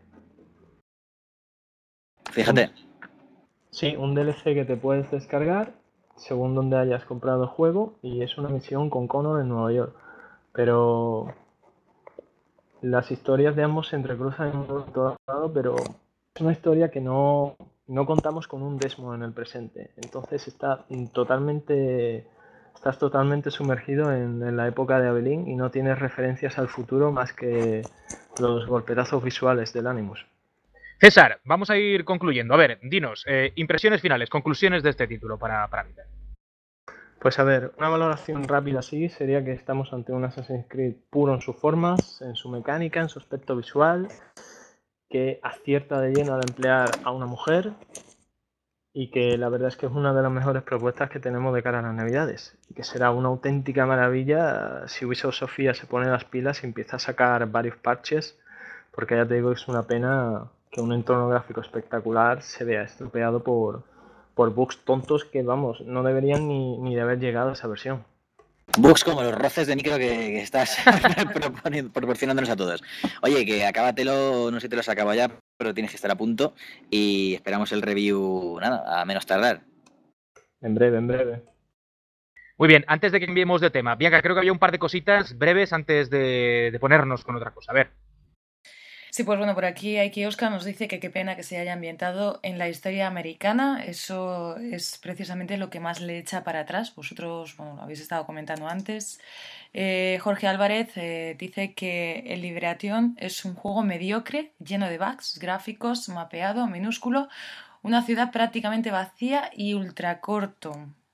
Fíjate. Sí, un D L C que te puedes descargar según donde hayas comprado el juego y es una misión con Connor en Nueva York. Pero las historias de ambos se entrecruzan en un momento dado, pero es una historia que no, no contamos con un Desmond en el presente. Entonces está totalmente, estás totalmente sumergido en, en la época de Aveline y no tienes referencias al futuro más que los golpetazos visuales del Animus. César, vamos a ir concluyendo. A ver, dinos, eh, impresiones finales, conclusiones de este título para, para Vita. Pues a ver, una valoración rápida así sería que estamos ante un Assassin's Creed puro en sus formas, en su mecánica, en su aspecto visual, que acierta de lleno al emplear a una mujer y que la verdad es que es una de las mejores propuestas que tenemos de cara a las navidades y que será una auténtica maravilla si Ubisoft Sofía se pone las pilas y empieza a sacar varios parches, porque ya te digo que es una pena que un entorno gráfico espectacular se vea estropeado por, por bugs tontos que, vamos, no deberían ni, ni de haber llegado a esa versión. Bugs como los roces de micro que, que estás proporcionándonos a todos. Oye, que acábatelo, no sé si te lo has acabado ya, pero tienes que estar a punto y esperamos el review, nada, a menos tardar. En breve, en breve. Muy bien, antes de que cambiemos de tema, Bianca, creo que había un par de cositas breves antes de, de ponernos con otra cosa. A ver. Sí, pues bueno, por aquí Aiki Oscar nos dice que qué pena que se haya ambientado en la historia americana. Eso es precisamente lo que más le echa para atrás. Vosotros, bueno, lo habéis estado comentando antes. Eh, Jorge Álvarez eh, dice que el Liberation es un juego mediocre, lleno de bugs, gráficos, mapeado, minúsculo, una ciudad prácticamente vacía y ultra corto.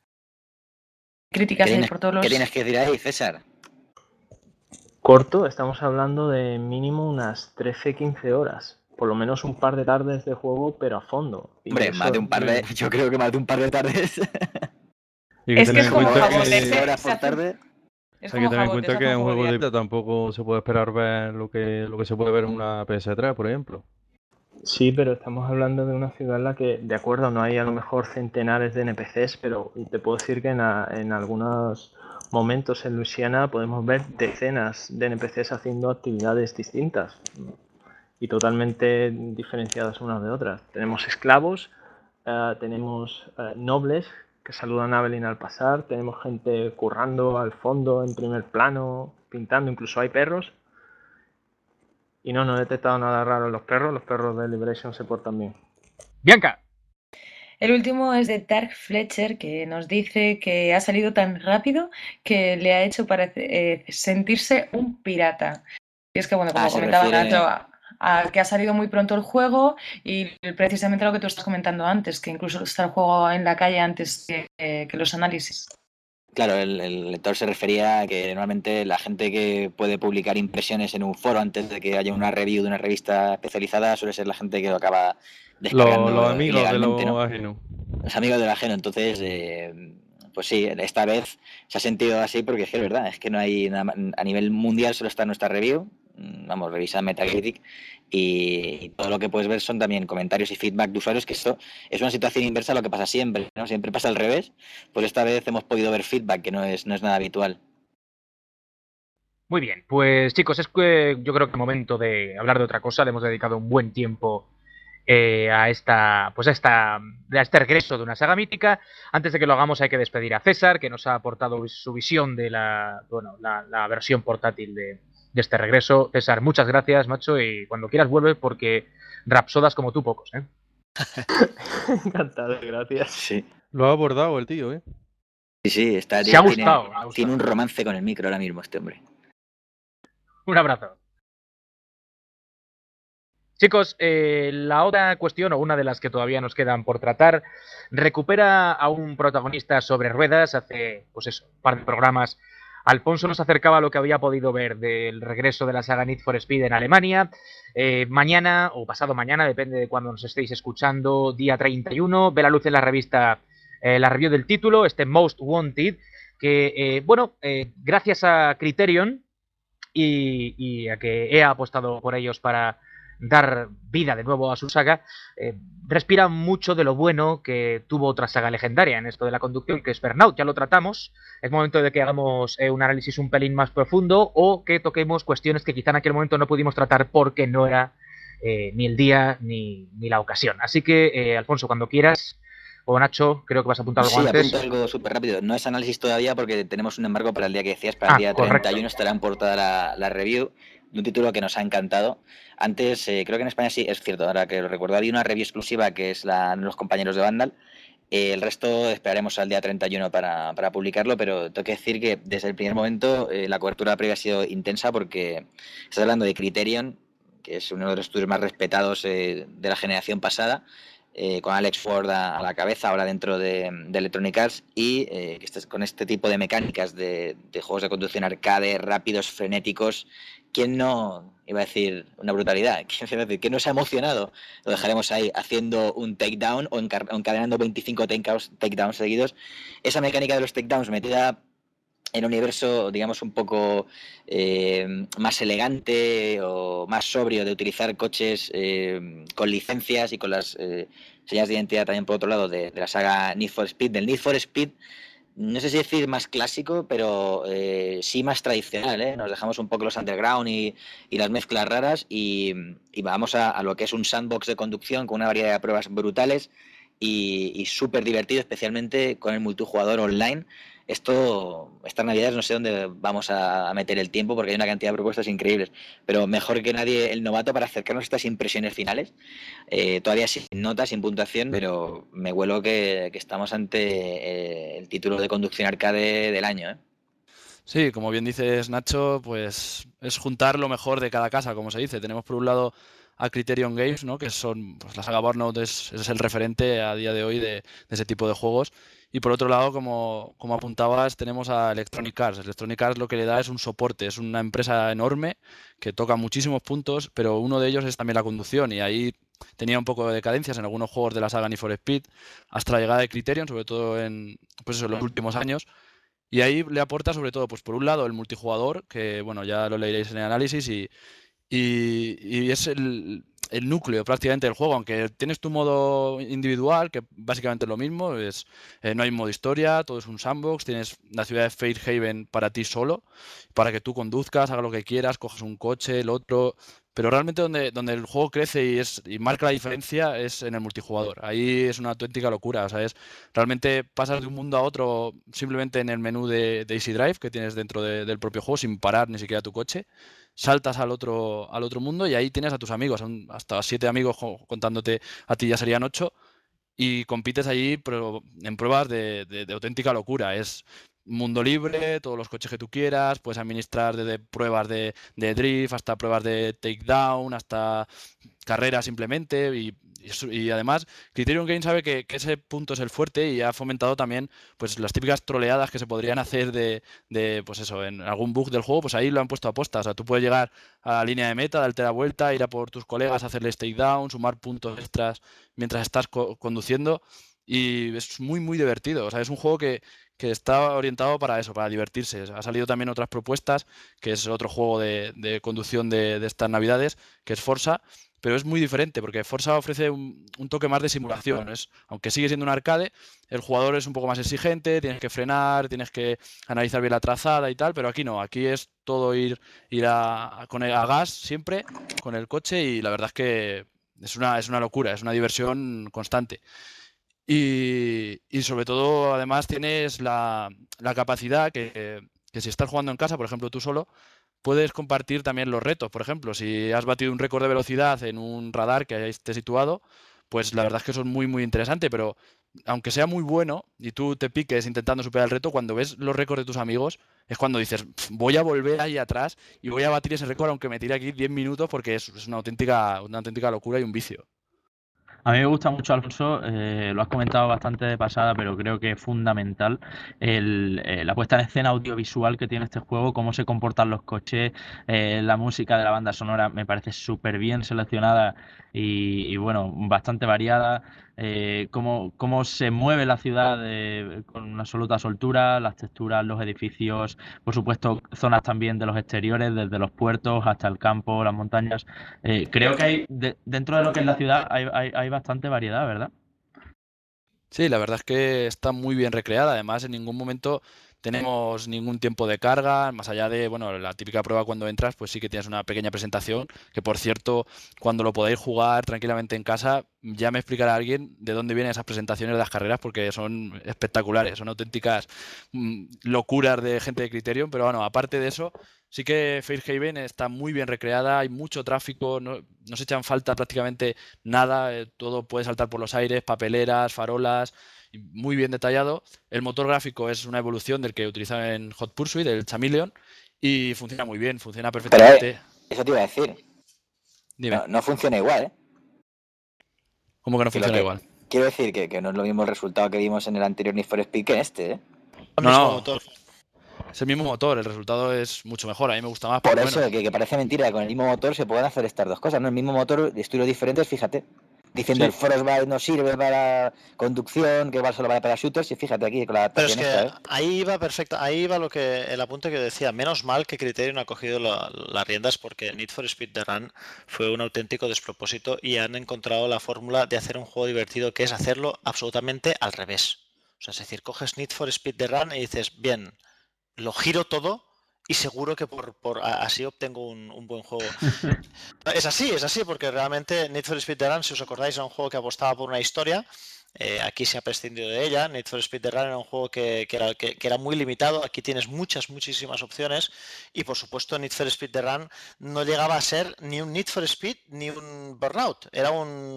Críticas ahí por todos los... ¿Qué tienes que decir ahí, César? Corto, estamos hablando de mínimo unas trece quince horas. Por lo menos un par de tardes de juego, pero a fondo. Y Hombre, eso, más de un par de... Yo creo que más de un par de tardes. Y que es que es como jabonearse, horas por tarde. Es hay que como tener en Jabo, cuenta te que es un saco juego de joder. vida, tampoco se puede esperar ver lo que, lo que se puede ver en una P S tres, por ejemplo. Sí, pero estamos hablando de una ciudad en la que, de acuerdo, no hay a lo mejor centenares de N P Cs, pero te puedo decir que en, a- en algunos momentos en Luisiana podemos ver decenas de N P Cs haciendo actividades distintas y totalmente diferenciadas unas de otras. Tenemos esclavos, eh, tenemos eh, nobles que saludan a Evelyn al pasar, tenemos gente currando al fondo, en primer plano, pintando, incluso hay perros. Y no, no he detectado nada raro en los perros, los perros de Liberation se portan bien. Bianca. El último es de Dark Fletcher, que nos dice que ha salido tan rápido que le ha hecho parece- eh, sentirse un pirata. Y es que, bueno, como Ah, se comentaba refiere- Nacho, a, a que ha salido muy pronto el juego y precisamente lo que tú estás comentando antes, que incluso está el juego en la calle antes que, eh, que los análisis. Claro, el, el lector se refería a que normalmente la gente que puede publicar impresiones en un foro antes de que haya una review de una revista especializada suele ser la gente que lo acaba descargando Los, los amigos de ilegalmente, los ¿no? ajenos. Los amigos del ajeno. Entonces, eh, pues sí, esta vez se ha sentido así porque es que es verdad, es que no hay nada más- a nivel mundial solo está nuestra review, mm, vamos, revisa Metacritic y, y todo lo que puedes ver son también comentarios y feedback de usuarios, que esto es una situación inversa a lo que pasa siempre, ¿no? Siempre pasa al revés, pues esta vez hemos podido ver feedback, que no es, no es nada habitual. Muy bien, pues chicos, es que yo creo que es momento de hablar de otra cosa. Le hemos dedicado un buen tiempo eh, a esta, pues a esta, a este regreso de una saga mítica. Antes de que lo hagamos hay que despedir a César, que nos ha aportado su visión de la, bueno, la, la versión portátil de, de este regreso. César, muchas gracias, macho, y cuando quieras vuelve porque rapsodas como tú pocos, ¿eh? Encantado, gracias. Sí. Lo ha abordado el tío, ¿eh? Sí, sí, está, Se ha tiene, gustado, ha gustado. tiene un romance con el micro ahora mismo este hombre. Un abrazo. Chicos, eh, la otra cuestión, o una de las que todavía nos quedan por tratar, recupera a un protagonista sobre ruedas. Hace, pues eso, un par de programas, Alfonso nos acercaba a lo que había podido ver del regreso de la saga Need for Speed en Alemania. Eh, mañana, o pasado mañana, depende de cuando nos estéis escuchando, día treinta y uno, ve la luz en la revista eh, la review del título, este Most Wanted, que, eh, bueno, eh, gracias a Criterion y, y a que E A ha apostado por ellos para dar vida de nuevo a su saga, eh, respira mucho de lo bueno que tuvo otra saga legendaria en esto de la conducción, que es Burnout. Ya lo tratamos, es momento de que hagamos eh, un análisis un pelín más profundo o que toquemos cuestiones que quizá en aquel momento no pudimos tratar porque no era eh, ni el día ni, ni la ocasión. Así que, eh, Alfonso, cuando quieras, o Nacho, creo que vas a apuntar algo Sí, antes. apunto algo súper rápido. No es análisis todavía porque tenemos un embargo para el día que decías, para el Ah, día correcto. treinta y uno estará en portada la, la review de un título que nos ha encantado. Antes, eh, creo que en España sí, es cierto, ahora que lo recuerdo, había una review exclusiva que es la de los compañeros de Vandal. Eh, el resto esperaremos al día treinta y uno para, para publicarlo, pero tengo que decir que desde el primer momento eh, la cobertura previa ha sido intensa porque estás hablando de Criterion, que es uno de los estudios más respetados eh, de la generación pasada, eh, con Alex Ford a, a la cabeza, ahora dentro de, de Electronic Arts, y eh, que estés con este tipo de mecánicas de, de juegos de conducción arcade, rápidos, frenéticos. ¿Quién no, iba a decir una brutalidad, quién iba a decir, ¿quién no se ha emocionado? Lo dejaremos ahí haciendo un takedown o encadenando veinticinco takedowns, takedowns seguidos. Esa mecánica de los takedowns metida en un universo, digamos, un poco eh, más elegante o más sobrio de utilizar coches eh, con licencias y con las eh, señas de identidad también por otro lado de, de la saga Need for Speed, del Need for Speed, no sé si decir más clásico, pero eh, sí más tradicional, ¿eh? Nos dejamos un poco los underground y, y las mezclas raras y, y vamos a, a lo que es un sandbox de conducción con una variedad de pruebas brutales y, y súper divertido, especialmente con el multijugador online. Esto, estas navidades no sé dónde vamos a, a meter el tiempo porque hay una cantidad de propuestas increíbles, pero mejor que nadie el novato para acercarnos a estas impresiones finales, eh, todavía sin notas, sin puntuación, pero me huelo que, que estamos ante eh, el título de conducción arcade del año, ¿eh? Sí, como bien dices, Nacho, pues es juntar lo mejor de cada casa, como se dice. Tenemos por un lado a Criterion Games, ¿no? Que son, pues la saga Burnout es, es el referente a día de hoy de, de ese tipo de juegos. Y por otro lado, como, como apuntabas, tenemos a Electronic Arts. Electronic Arts lo que le da es un soporte, es una empresa enorme que toca muchísimos puntos, pero uno de ellos es también la conducción, y ahí tenía un poco de decadencias en algunos juegos de la saga Need for Speed, hasta la llegada de Criterion, sobre todo en, pues eso, en los últimos años. Y ahí le aporta sobre todo, pues por un lado, el multijugador, que bueno, ya lo leeréis en el análisis, y, y, y es el, el núcleo prácticamente del juego, aunque tienes tu modo individual, que básicamente es lo mismo, es, eh, no hay modo historia, todo es un sandbox, tienes la ciudad de Fairhaven para ti solo, para que tú conduzcas, hagas lo que quieras, coges un coche, el otro... Pero realmente donde, donde el juego crece y, es, y marca la diferencia es en el multijugador. Ahí es una auténtica locura. O sea, es, realmente pasas de un mundo a otro simplemente en el menú de, de Easy Drive que tienes dentro de, del propio juego, sin parar ni siquiera tu coche. Saltas al otro, al otro mundo y ahí tienes a tus amigos. Son hasta siete amigos contándote a ti, ya serían ocho. Y compites allí pero en pruebas de, de, de auténtica locura. Es mundo libre, todos los coches que tú quieras, puedes administrar desde pruebas de, de drift hasta pruebas de takedown, hasta carreras simplemente, y, y, y además Criterion Games sabe que, que ese punto es el fuerte y ha fomentado también pues las típicas troleadas que se podrían hacer de, de pues eso, en algún bug del juego, pues ahí lo han puesto a posta. O sea, tú puedes llegar a la línea de meta, darte la vuelta, ir a por tus colegas, hacerles takedown, sumar puntos extras mientras estás co conduciendo, y es muy muy divertido. O sea, es un juego que que está orientado para eso, para divertirse. Ha salido también otras propuestas, que es otro juego de, de conducción de, de estas navidades, que es Forza, pero es muy diferente, porque Forza ofrece un, un toque más de simulación. Es, aunque sigue siendo un arcade, el jugador es un poco más exigente, tienes que frenar, tienes que analizar bien la trazada y tal, pero aquí no, aquí es todo ir, ir a, con el, a gas siempre, con el coche, y la verdad es que es una, es una locura, es una diversión constante. Y, y sobre todo, además, tienes la, la capacidad que, que si estás jugando en casa, por ejemplo, tú solo, puedes compartir también los retos. Por ejemplo, si has batido un récord de velocidad en un radar que esté situado, pues la verdad es que eso es muy, muy interesante, pero aunque sea muy bueno y tú te piques intentando superar el reto, cuando ves los récords de tus amigos, es cuando dices, voy a volver ahí atrás y voy a batir ese récord aunque me tire aquí diez minutos, porque es, es una auténtica, una auténtica locura y un vicio. A mí me gusta mucho, Alfonso, eh, lo has comentado bastante de pasada, pero creo que es fundamental el, eh, la puesta en escena audiovisual que tiene este juego, cómo se comportan los coches, eh, la música de la banda sonora me parece súper bien seleccionada y, y, bueno, bastante variada, eh, cómo, cómo se mueve la ciudad eh, con una absoluta soltura, las texturas, los edificios, por supuesto, zonas también de los exteriores, desde los puertos hasta el campo, las montañas. Eh, creo que hay, de, dentro de lo que es la ciudad, hay, hay, hay bastante variedad, ¿verdad? Sí, la verdad es que está muy bien recreada. Además, en ningún momento tenemos ningún tiempo de carga, más allá de, bueno, la típica prueba cuando entras, pues sí que tienes una pequeña presentación, que por cierto, cuando lo podáis jugar tranquilamente en casa, ya me explicará alguien de dónde vienen esas presentaciones de las carreras, porque son espectaculares, son auténticas mmm, locuras de gente de Criterion, pero bueno, aparte de eso, sí que Fairhaven está muy bien recreada, hay mucho tráfico, no, no se echan falta prácticamente nada, eh, todo puede saltar por los aires, papeleras, farolas, muy bien detallado. El motor gráfico es una evolución del que utilizan en Hot Pursuit, el Chameleon, y funciona muy bien, funciona perfectamente. Pero, eh, eso te iba a decir. Dime. No, no funciona igual, ¿eh? ¿Cómo que no que funciona que, igual? Quiero decir que, que no es lo mismo el resultado que vimos en el anterior Need for Speed que en este, ¿eh? No, no. Motor. Es el mismo motor, el resultado es mucho mejor, a mí me gusta más. Por eso, bueno. que, que parece mentira que con el mismo motor se puedan hacer estas dos cosas, ¿no? El mismo motor de estilos diferentes, fíjate. Diciendo sí. El Frostbite no sirve para conducción, que va solo para shooters, y fíjate aquí con la adaptación. Pero es que esta, ¿eh? ahí iba perfecto, ahí iba lo que el apunte que decía, menos mal que Criterion ha cogido la, las riendas, porque Need for Speed The Run fue un auténtico despropósito y han encontrado la fórmula de hacer un juego divertido, que es hacerlo absolutamente al revés. O sea, es decir, coges Need for Speed The Run y dices, bien, lo giro todo y seguro que por, por así obtengo un, un buen juego. Es así, es así, porque realmente Need for Speed The Run, si os acordáis, era un juego que apostaba por una historia Eh, aquí se ha prescindido de ella. Need for Speed The Run era un juego que, que, era, que, que era muy limitado. Aquí tienes muchas, muchísimas opciones. Y por supuesto, Need for Speed The Run no llegaba a ser ni un Need for Speed ni un Burnout. Era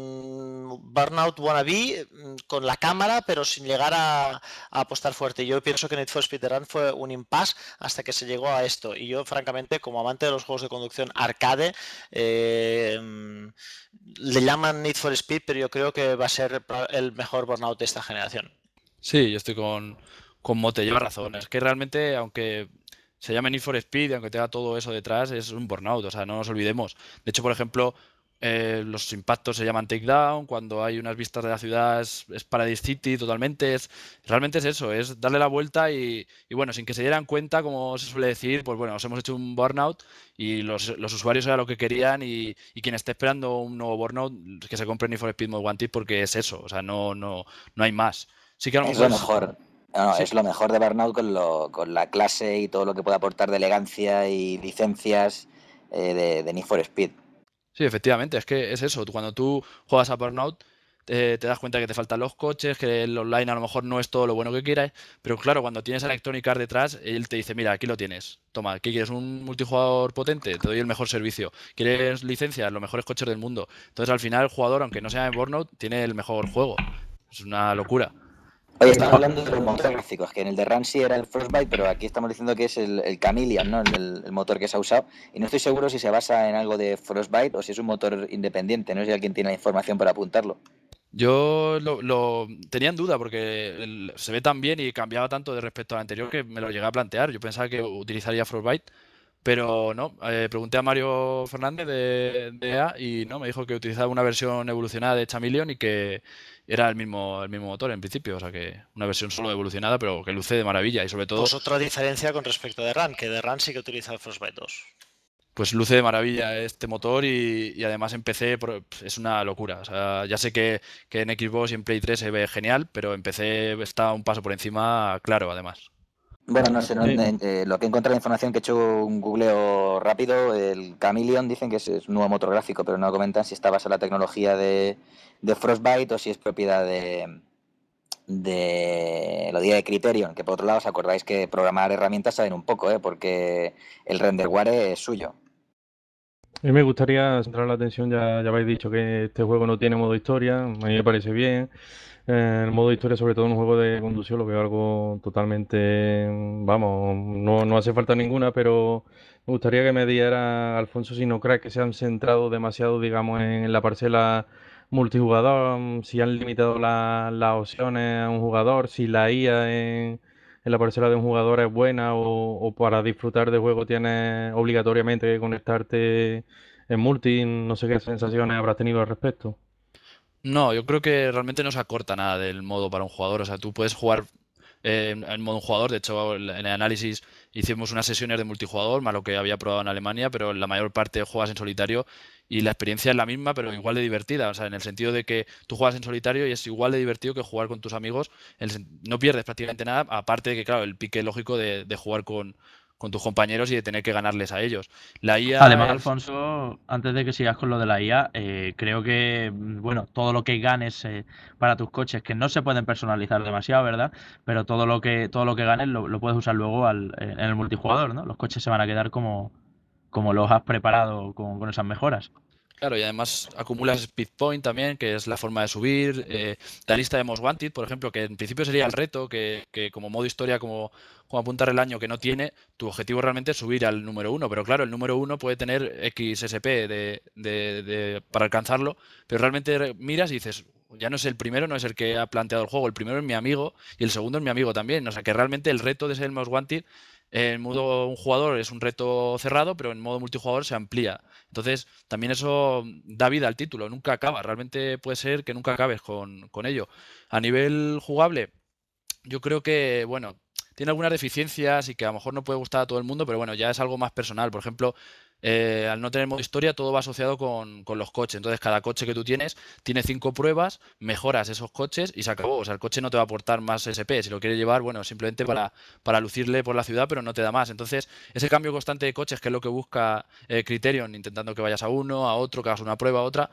un Burnout wannabe con la cámara, pero sin llegar a, a apostar fuerte. Yo pienso que Need for Speed The Run fue un impasse hasta que se llegó a esto. Y yo, francamente, como amante de los juegos de conducción arcade, eh, le llaman Need for Speed, pero yo creo que va a ser el mejor Burnout de esta generación. Sí, yo estoy con, con Mote, lleva razón. Es que realmente, aunque se llame Need for Speed y aunque tenga todo eso detrás, es un Burnout, o sea, no nos olvidemos. De hecho, por ejemplo, eh, los impactos se llaman Takedown, cuando hay unas vistas de la ciudad es, es Paradise City totalmente, es, realmente es eso, es darle la vuelta y, y bueno, sin que se dieran cuenta, como se suele decir, pues bueno, os hemos hecho un Burnout y los, los usuarios era lo que querían y, y quien esté esperando un nuevo Burnout, que se compre Need for Speed Most Wanted porque es eso, o sea, no, no, no hay más. Sí que a lo Es mejor lo mejor. No, no, sí. Es lo mejor de Burnout con, lo, con la clase y todo lo que puede aportar de elegancia y licencias eh, de, de Need for Speed. Sí, efectivamente, es que es eso. Cuando tú juegas a Burnout, eh, te das cuenta que te faltan los coches, que el online a lo mejor no es todo lo bueno que quieras, pero claro, cuando tienes a Electronic Arts detrás, él te dice, mira, aquí lo tienes. Toma, ¿qué quieres? ¿Un multijugador potente? Te doy el mejor servicio. ¿Quieres licencias? Los mejores coches del mundo. Entonces, al final, el jugador, aunque no sea en Burnout, tiene el mejor juego. Es una locura. Oye, estamos hablando de los motores gráficos, que en el de Run sí era el Frostbite, pero aquí estamos diciendo que es el, el Chameleon, ¿no? El, el motor que se ha usado. Y no estoy seguro si se basa en algo de Frostbite o si es un motor independiente. No sé si alguien tiene la información para apuntarlo. Yo lo, lo tenía en duda porque el- se ve tan bien y cambiaba tanto de respecto al anterior que me lo llegué a plantear. Yo pensaba que utilizaría Frostbite, pero no. Eh, pregunté a Mario Fernández de, de E A y no, me dijo que utilizaba una versión evolucionada de Chameleon y que era el mismo, el mismo motor en principio. O sea que una versión solo evolucionada, pero que luce de maravilla y sobre todo, Pues otra diferencia con respecto de Run, que de Run sí que utiliza el Frostbite dos. pues luce de maravilla este motor y, y además en P C por- es una locura. O sea, ya sé que, que en Xbox y en Play tres se ve genial, pero en P C está un paso por encima, claro, además. Bueno, no sé, no, Sí. eh, eh, lo que he encontrado de información, que he hecho un googleo rápido, el Chameleon dicen que es, es un nuevo motor gráfico, pero no comentan si está basado en la tecnología de, de Frostbite o si es propiedad de, de lo diría de Criterion, que por otro lado os acordáis que programar herramientas saben un poco, ¿eh? Porque el renderware es suyo. A mí me gustaría centrar la atención, ya, ya habéis dicho que este juego no tiene modo historia, a mí me parece bien. Eh, el modo historia, sobre todo en un juego de conducción, lo veo algo totalmente, vamos, no, no hace falta ninguna, pero me gustaría que me diera, Alfonso, si no crees que se han centrado demasiado, digamos, en la parcela multijugador, mm, si han limitado la- las opciones a un jugador, si la I A en, en la parcela de un jugador es buena o, o para disfrutar del juego tienes obligatoriamente que conectarte en multi, no sé qué sensaciones habrás tenido al respecto. No, yo creo que realmente no se acorta nada del modo para un jugador. O sea, tú puedes jugar eh, en en modo un jugador. De hecho, en el análisis hicimos unas sesiones de multijugador, más lo que había probado en Alemania, pero la mayor parte juegas en solitario y la experiencia es la misma, pero igual de divertida. O sea, en el sentido de que tú juegas en solitario y es igual de divertido que jugar con tus amigos. El sen- no pierdes prácticamente nada, aparte de que, claro, el pique lógico de, de jugar con, con tus compañeros y de tener que ganarles a ellos. La I A Además, es- Alfonso, antes de que sigas con lo de la I A, eh, creo que, mm, bueno, todo lo que ganes eh, para tus coches, que no se pueden personalizar demasiado, ¿verdad? Pero todo lo que, todo lo que ganes lo, lo puedes usar luego al- en el multijugador, ¿no? Los coches se van a quedar como, como los has preparado con, con esas mejoras. Claro, y además acumulas Speed Point también, que es la forma de subir. Eh, la lista de Most Wanted, por ejemplo, que en principio sería el reto, que, que como modo historia, como, como apuntar el año que no tiene, tu objetivo realmente es subir al número uno. Pero claro, el número uno puede tener X S P de, de- de- para alcanzarlo, pero realmente re- miras y dices, ya no es el primero, no es el que ha planteado el juego, el primero es mi amigo y el segundo es mi amigo también. O sea que realmente el reto de ser el Most Wanted en modo un jugador es un reto cerrado, pero en modo multijugador se amplía. Entonces, también eso da vida al título, nunca acaba. Realmente puede ser que nunca acabes con, con ello. A nivel jugable, yo creo que, bueno, tiene algunas deficiencias y que a lo mejor no puede gustar a todo el mundo, pero bueno, ya es algo más personal. Por ejemplo, eh, al no tener modo historia, todo va asociado con, con los coches. Entonces, cada coche que tú tienes tiene cinco pruebas, mejoras esos coches y se acabó. O sea, el coche no te va a aportar más S P. Si lo quieres llevar, bueno, simplemente para, para lucirle por la ciudad, pero no te da más. Entonces, ese cambio constante de coches, que es lo que busca eh, Criterion, intentando que vayas a uno, a otro, que hagas una prueba, a otra,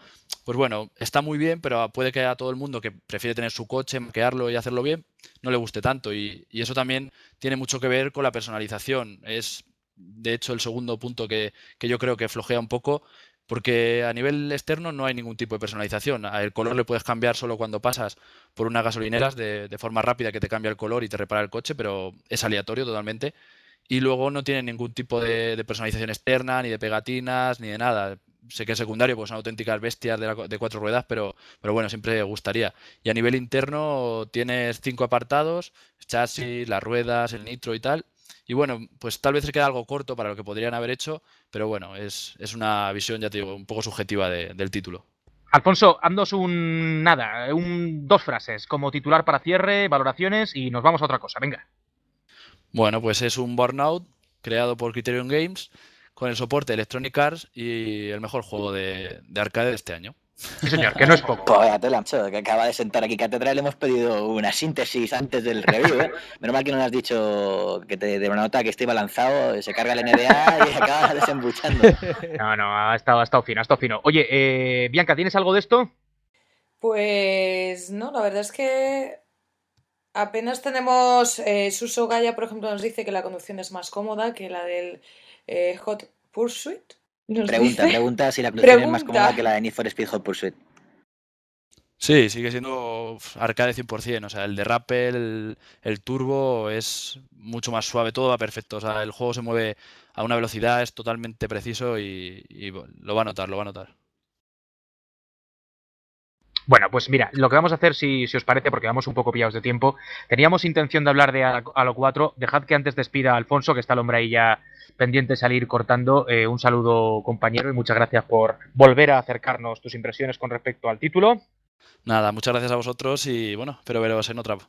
pues bueno, está muy bien, pero puede que a todo el mundo que prefiere tener su coche, maquearlo y hacerlo bien, no le guste tanto. Y, y eso también tiene mucho que ver con la personalización. Es, de hecho, el segundo punto que, que yo creo que flojea un poco, porque a nivel externo no hay ningún tipo de personalización. El color le puedes cambiar solo cuando pasas por unas gasolineras de, de forma rápida, que te cambia el color y te repara el coche, pero es aleatorio totalmente. Y luego no tiene ningún tipo de, de personalización externa, ni de pegatinas, ni de nada. Sé que es secundario, pues son auténticas bestias de, la- de cuatro ruedas, pero, pero bueno, siempre gustaría. Y a nivel interno tienes cinco apartados: chasis, las ruedas, el nitro y tal. Y bueno, pues tal vez se queda algo corto para lo que podrían haber hecho, pero bueno, es, es una visión, ya te digo, un poco subjetiva de- del título. Alfonso, haznos un nada, un dos frases como titular para cierre, valoraciones y nos vamos a otra cosa. Venga. Bueno, pues es un Burnout creado por Criterion Games con el soporte de Electronic Arts y el mejor juego de, de arcade de este año. Sí, señor, que no es poco. Pues vaya tela, macho, que acaba de sentar aquí Catedral. Le hemos pedido una síntesis antes del review, ¿eh? Menos mal que no le has dicho que te dé una nota, que esté balanzado, se carga el N B A y acaba desembuchando. No, no, ha estado, ha estado fino, ha estado fino. Oye, eh, Bianca, ¿tienes algo de esto? Pues no, la verdad es que apenas tenemos. Eh, Suso Gaya, por ejemplo, nos dice que la conducción es más cómoda que la del eh, Hot Pursuit. Nos Pregunta, dice. pregunta si la conducción es más Pregunta. cómoda que la de Need for Speed Hot Pursuit. Sí, sigue siendo uf, arcade cien por ciento. O sea, el derrape, el, el turbo es mucho más suave, todo va perfecto. O sea, el juego se mueve a una velocidad, es totalmente preciso y, y lo va a notar, lo va a notar. Bueno, pues mira, lo que vamos a hacer, si, si os parece, porque vamos un poco pillados de tiempo, teníamos intención de hablar de Halo cuatro. Dejad que antes despida a Alfonso, que está el hombre ahí ya pendiente de salir cortando. Eh, un saludo, compañero, y muchas gracias por volver a acercarnos tus impresiones con respecto al título. Nada, muchas gracias a vosotros y bueno, espero veros en otra.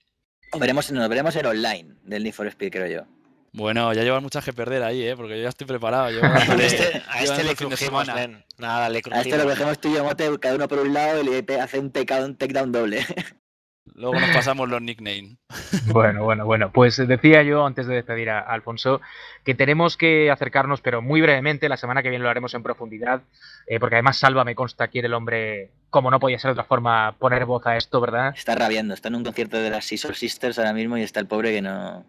Nos veremos, nos veremos en online del Need for Speed, creo yo. Bueno, ya llevan muchas que perder ahí, ¿eh? Porque yo ya estoy preparado. Llevo A dándole- este, a este llevando le el fin de crujimos, semana. Len. Nada, le A crujimos. este lo cogemos tú y yo, Mote, cada uno por un lado, y le pe- hace un takedown, takedown doble. Luego nos pasamos los nicknames. Bueno, bueno, bueno. Pues decía yo, antes de despedir a Alfonso, que tenemos que acercarnos, pero muy brevemente. La semana que viene lo haremos en profundidad, eh, porque además Salva, me consta, quiere el hombre, como no podía ser de otra forma, poner voz a esto, ¿verdad? Está rabiando, está en un concierto de las Scissor Sisters ahora mismo y está el pobre que no...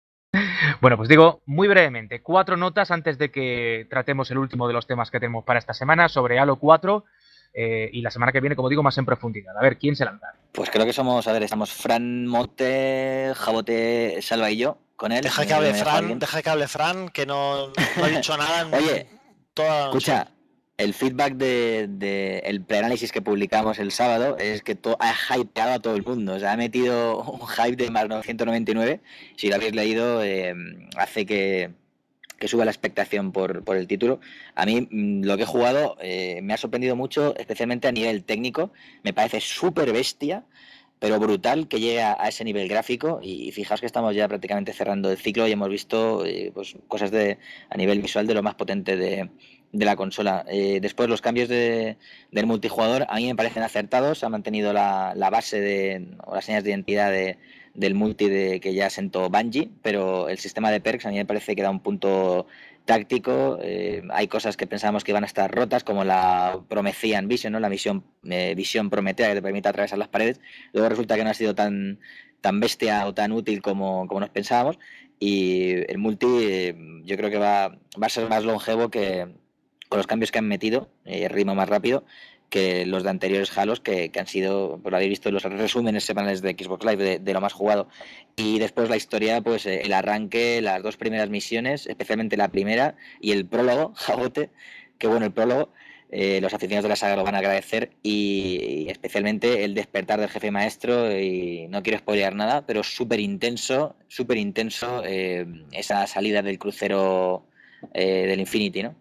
Bueno, pues digo muy brevemente, cuatro notas antes de que tratemos el último de los temas que tenemos para esta semana sobre Halo cuatro, eh, y la semana que viene, como digo, más en profundidad. A ver, ¿quién se lanza? Pues creo que somos, a ver, estamos Fran, Mote, Jabote, Salva y yo, con él. Deja que ¿Me- hable me deja Fran, alguien? deja que hable Fran, que no, no ha dicho nada en Oye, toda la noche. escucha, el feedback de, de el preanálisis que publicamos el sábado es que to- ha hypeado a todo el mundo. O sea, ha metido un hype de más novecientos noventa y nueve. Si lo habéis leído, eh, hace que, que suba la expectación por, por el título. A mí mm, lo que he jugado eh, me ha sorprendido mucho, especialmente a nivel técnico. Me parece súper bestia, pero brutal que llegue a, a ese nivel gráfico. Y fijaos que estamos ya prácticamente cerrando el ciclo y hemos visto eh, pues, cosas de a nivel visual de lo más potente de, de la consola. Eh, después los cambios de, del multijugador a mí me parecen acertados. Ha mantenido la, la base de, o las señas de identidad de, del multi de, que ya sentó Bungie, pero el sistema de perks a mí me parece que da un punto táctico. Eh, hay cosas que pensábamos que iban a estar rotas, como la Promethean Vision, ¿no? La misión eh, visión Prometea, que te permite atravesar las paredes. Luego resulta que no ha sido tan, tan bestia o tan útil como, como nos pensábamos. Y el multi eh, yo creo que va, va a ser más longevo que con los cambios que han metido, eh, ritmo más rápido que los de anteriores Halos, que, que han sido, pues lo habéis visto en los resúmenes semanales de Xbox Live, de, de lo más jugado. Y después la historia, pues eh, el arranque, las dos primeras misiones, especialmente la primera, y el prólogo, Jabote, que bueno, el prólogo, eh, los aficionados de la saga lo van a agradecer, y, y especialmente el despertar del jefe maestro, y no quiero spoilear nada, pero súper intenso, súper intenso eh, esa salida del crucero eh, del Infinity, ¿no?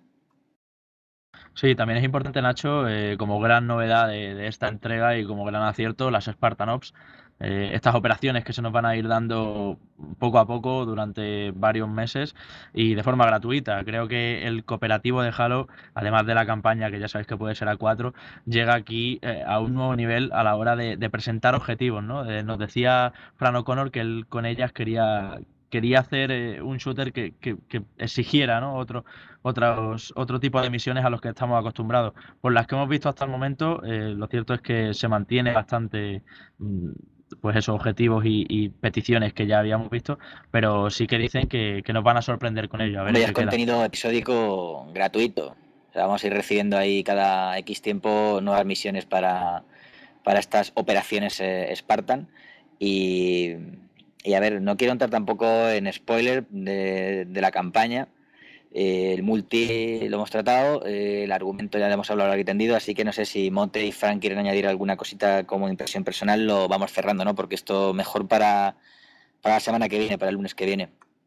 Sí, también es importante, Nacho, eh, como gran novedad de, de esta entrega y como gran acierto, las Spartan Ops, eh, estas operaciones que se nos van a ir dando poco a poco durante varios meses y de forma gratuita. Creo que el cooperativo de Halo, además de la campaña, que ya sabéis que puede ser a cuatro, llega aquí eh, a un nuevo nivel a la hora de, de presentar objetivos, ¿no? Eh, nos decía Fran O'Connor que él con ellas quería quería hacer eh, un shooter que, que, que exigiera, ¿no? Otro, otros, otro tipo de misiones a los que estamos acostumbrados. Por las que hemos visto hasta el momento, eh, lo cierto es que se mantiene bastante, mm, pues esos objetivos y, y peticiones que ya habíamos visto, pero sí que dicen que, que nos van a sorprender con ello. A ver Hombre, en ya qué es queda. contenido episódico gratuito. O sea, vamos a ir recibiendo ahí cada X tiempo nuevas misiones para, para estas operaciones eh, Spartan. Y, y a ver, no quiero entrar tampoco en spoiler de, de la campaña. Eh, el multi lo hemos tratado, eh, el argumento ya lo hemos hablado largo y tendido, así que no sé si Monte y Frank quieren añadir alguna cosita como impresión personal, lo vamos cerrando, ¿no? Porque esto mejor para, para la semana que viene, para el lunes que viene.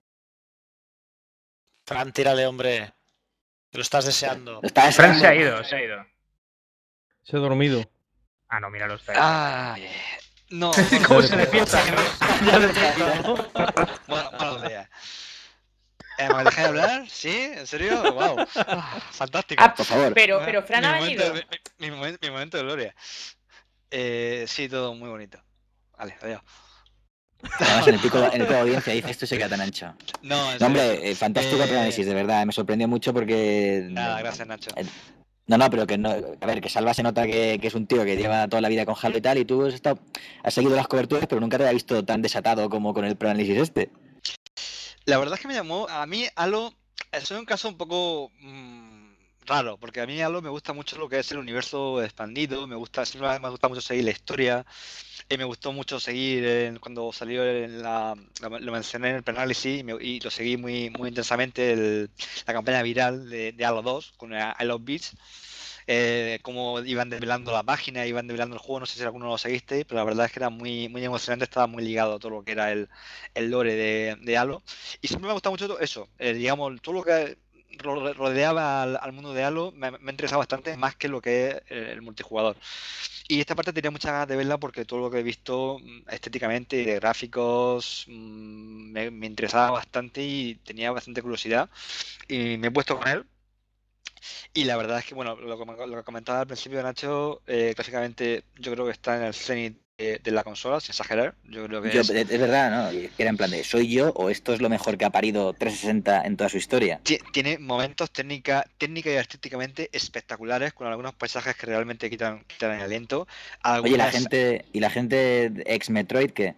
Fran, tírale, hombre. Te lo estás deseando. Lo estás Fran deseando. se ha ido, se ha ido. Se ha dormido. Ah, no, míralo, está Ay, no. ¿Cómo se despierta? Ya despierto. Bueno, buenos días. Eh, ¿Me dejáis hablar? ¿Sí? ¿En serio? ¡Wow! Ah, fantástico. Ah, Por favor. pero, pero Fran mi ha momento, venido. mi, mi momento, mi momento de gloria. Eh, sí, todo muy bonito. Vale, adiós. Además, en el pico, en el pico de audiencia dice esto y se queda tan ancho. No, en No, hombre, serio. eh, fantástico Eh, análisis, de verdad. Me sorprendió mucho porque. Nada, gracias, Nacho. Eh, No, no, pero que no. A ver, que Salva se nota que, que es un tío que lleva toda la vida con Halo y tal, y tú has, estado, has seguido las coberturas, pero nunca te había visto tan desatado como con el proanálisis este. La verdad es que me llamó, a mí Halo, es un caso un poco mmm, raro, porque a mí Halo me gusta mucho lo que es el universo expandido, me gusta, siempre me gusta mucho seguir la historia, y me gustó mucho seguir en- cuando salió en la, lo, lo mencioné en el preanálisis y, me- y lo seguí muy, muy intensamente el- la campaña viral de, de Halo dos con I Love Beach. Eh, cómo iban desvelando la página, iban desvelando el juego, no sé si alguno lo seguiste, pero la verdad es que era muy, muy emocionante, estaba muy ligado a todo lo que era el, el lore de, de Halo. Y siempre me ha gustado mucho todo eso, eh, digamos, todo lo que ro- rodeaba al, al mundo de Halo me, me ha interesado bastante más que lo que es el, el multijugador. Y esta parte tenía muchas ganas de verla porque todo lo que he visto mm, estéticamente y de gráficos mm, me, me interesaba bastante y tenía bastante curiosidad. Y me he puesto con él. Y la verdad es que, bueno, lo que, lo que comentaba al principio, Nacho, eh, gráficamente yo creo que está en el cenit de, de la consola, sin exagerar. Yo creo que Yo, es. es es verdad, ¿no? Y era en plan de, ¿soy yo o esto es lo mejor que ha parido trescientos sesenta en toda su historia? Ti- Tiene momentos técnica, técnica y artísticamente espectaculares, con algunos paisajes que realmente quitan, quitan el aliento. Oye, la Algunas. gente, ¿y la gente ex Metroid qué?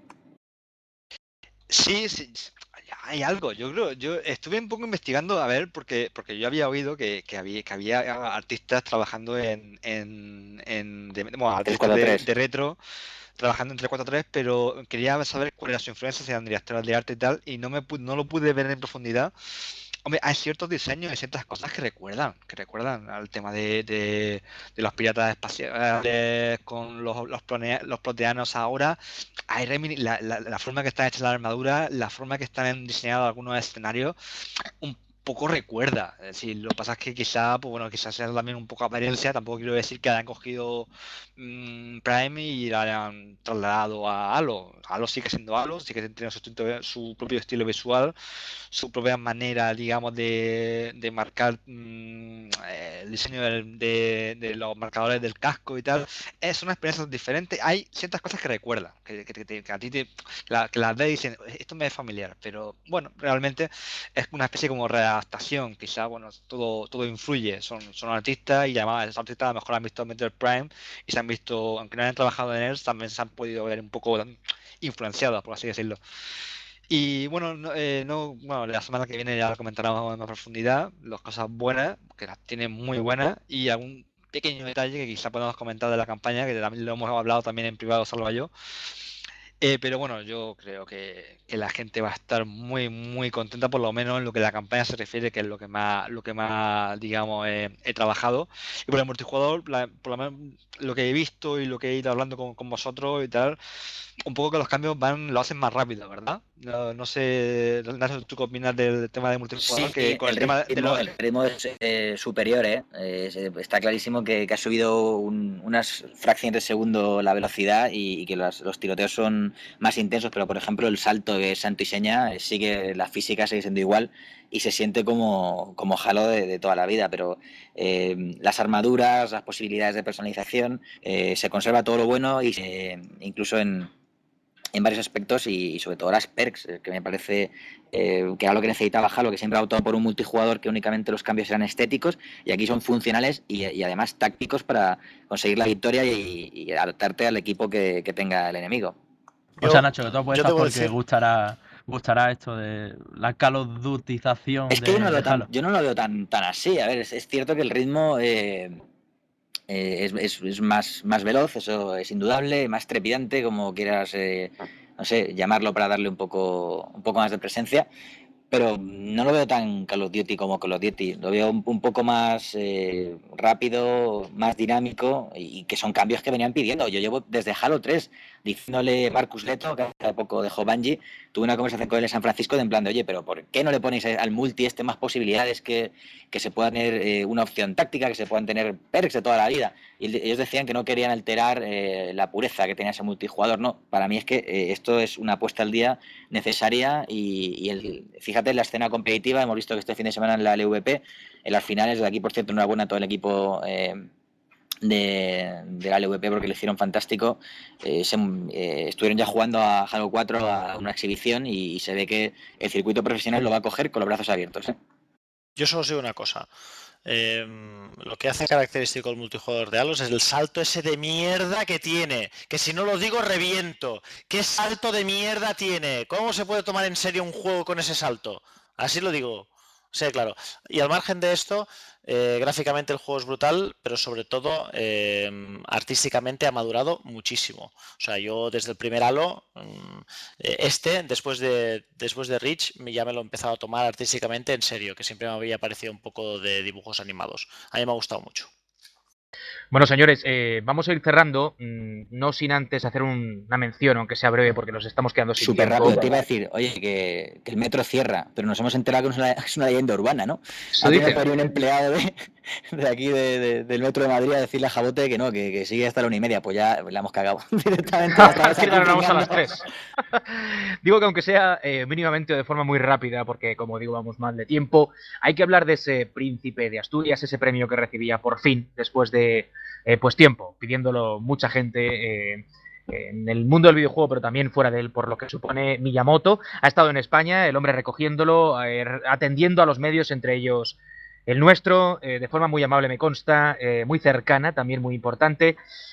Sí, sí, sí, hay algo. Yo creo, yo estuve un poco investigando a ver, porque, porque yo había oído que, que había, que había artistas trabajando en, en, en de, bueno, artistas de, tres. de retro trabajando en tres cuatro tres, pero quería saber cuál era su influencia, si eran directores de arte y tal, y no me pu- no lo pude ver en profundidad. Hombre, hay ciertos diseños y ciertas cosas que recuerdan, que recuerdan al tema de, de, de los piratas espaciales con los, los, plonea- los proteanos ahora. Hay remini- la, la, la forma que están hechas las armaduras, la forma que están diseñados algunos escenarios, un poco recuerda. Es decir, lo que pasa es que quizá, pues bueno, quizás sea también un poco apariencia. Tampoco quiero decir que hayan cogido mm, Prime y la hayan trasladado a Halo. Halo sigue siendo Halo, sigue teniendo su, estilo- su propio estilo visual, su propia manera, digamos, de, de marcar mm, eh, el diseño del- de, de los marcadores del casco y tal. Es una experiencia diferente. Hay ciertas cosas que recuerdan, que, que, que- que a ti te, la- que las ves y dicen, esto me es familiar, pero bueno, realmente es una especie como readaptación, quizá, bueno, todo, todo influye, son, son artistas y además esos artistas a lo mejor han visto Metroid Prime y se han visto, aunque no hayan trabajado en él, también se han podido ver un poco influenciados, por así decirlo. Y bueno, no, eh, no, bueno, la semana que viene ya lo comentaremos en más profundidad, las cosas buenas, que las tiene muy buenas, y algún pequeño detalle que quizá podemos comentar de la campaña, que también lo hemos hablado también en privado, Salva yo. Eh, pero bueno, yo creo que, que la gente va a estar muy, muy contenta, por lo menos en lo que la campaña se refiere, que es lo que más, lo que más, digamos, eh, he trabajado. Y por el multijugador, la- por lo menos lo que he visto y lo que he ido hablando con, con vosotros y tal, un poco que los cambios van, lo hacen más rápido, ¿verdad? No, no sé, Nacho, ¿tú qué opinas del tema de multijugador? Sí, Que con el, el tema de ritmo, los... el ritmo es eh, superior, ¿eh? Eh, se- está clarísimo que, que ha subido un- unas fracciones de segundo la velocidad y, y que los, los tiroteos son más intensos, pero por ejemplo el salto de santo y seña eh, sigue, la física sigue siendo igual y se siente como, como Halo de, de toda la vida, pero eh, las armaduras, las posibilidades de personalización, eh, se conserva todo lo bueno y se- incluso en en varios aspectos y, y sobre todo las perks, que me parece eh, que era lo que necesitaba Halo, que siempre ha optado por un multijugador que únicamente los cambios eran estéticos y aquí son funcionales y, y además tácticos para conseguir la victoria y, y adaptarte al equipo que, que tenga el enemigo. O sea, Nacho, que tú apuestas porque decir... gustará, gustará esto de la Call of Dutyzación Es que de, yo no, lo de Halo. tan, yo no lo veo tan, tan así. A ver, es, es cierto que el ritmo eh, eh, es, es, es más, más veloz, eso es indudable, más trepidante, como quieras, eh, no sé, llamarlo para darle un poco, un poco más de presencia. Pero no lo veo tan Call of Duty como Call of Duty. Lo veo un, un poco más eh, rápido, más dinámico y, y que son cambios que venían pidiendo. Yo llevo desde Halo tres diciéndole Marcus Leto, que hace poco dejó Bungie, tuve una conversación con él en San Francisco de en plan de, oye, pero ¿por qué no le ponéis al multi este más posibilidades, que, que se pueda tener eh, una opción táctica, que se puedan tener perks de toda la vida? Y ellos decían que no querían alterar eh, la pureza que tenía ese multijugador. No, para mí es que eh, esto es una apuesta al día necesaria y, y el, fíjate en la escena competitiva, hemos visto que este fin de semana en la L V P, en las finales, de aquí por cierto enhorabuena a todo el equipo eh, de, de la L V P porque lo hicieron fantástico, eh, se, eh, estuvieron ya jugando a Halo cuatro a una exhibición y, y se ve que el circuito profesional lo va a coger con los brazos abiertos, ¿eh? Yo solo os digo una cosa. Eh, lo que hace característico el multijugador de Halo es el salto ese de mierda que tiene, que si no lo digo reviento. ¿Qué salto de mierda tiene? ¿Cómo se puede tomar en serio un juego con ese salto? Así lo digo. Sí, claro. Y al margen de esto, eh, gráficamente el juego es brutal, pero sobre todo eh, artísticamente ha madurado muchísimo. O sea, yo desde el primer Halo, este, después de después de Reach, ya me lo he empezado a tomar artísticamente en serio, que siempre me había parecido un poco de dibujos animados. A mí me ha gustado mucho. Bueno, señores, eh, vamos a ir cerrando, mmm, no sin antes hacer un, una mención, aunque sea breve, porque nos estamos quedando sin Súper tiempo. rápido, te iba a decir, oye, que, que el metro cierra, pero nos hemos enterado que es una, es una leyenda urbana, ¿no? Eso Aquí dice. me un empleado de, de aquí de, de, del metro de Madrid a decirle a Jabote que no, que, que sigue hasta la una y media, pues ya la hemos cagado directamente. Sí, claro, vamos a las tres. Digo que aunque sea eh, mínimamente o de forma muy rápida, porque como digo, vamos mal de tiempo, hay que hablar de ese príncipe de Asturias, ese premio que recibía por fin, después de eh, pues tiempo, pidiéndolo mucha gente eh, en el mundo del videojuego, pero también fuera de él, por lo que supone Miyamoto. Ha estado en España, el hombre recogiéndolo, eh, atendiendo a los medios, entre ellos el nuestro, eh, de forma muy amable me consta, eh, muy cercana, también muy importante.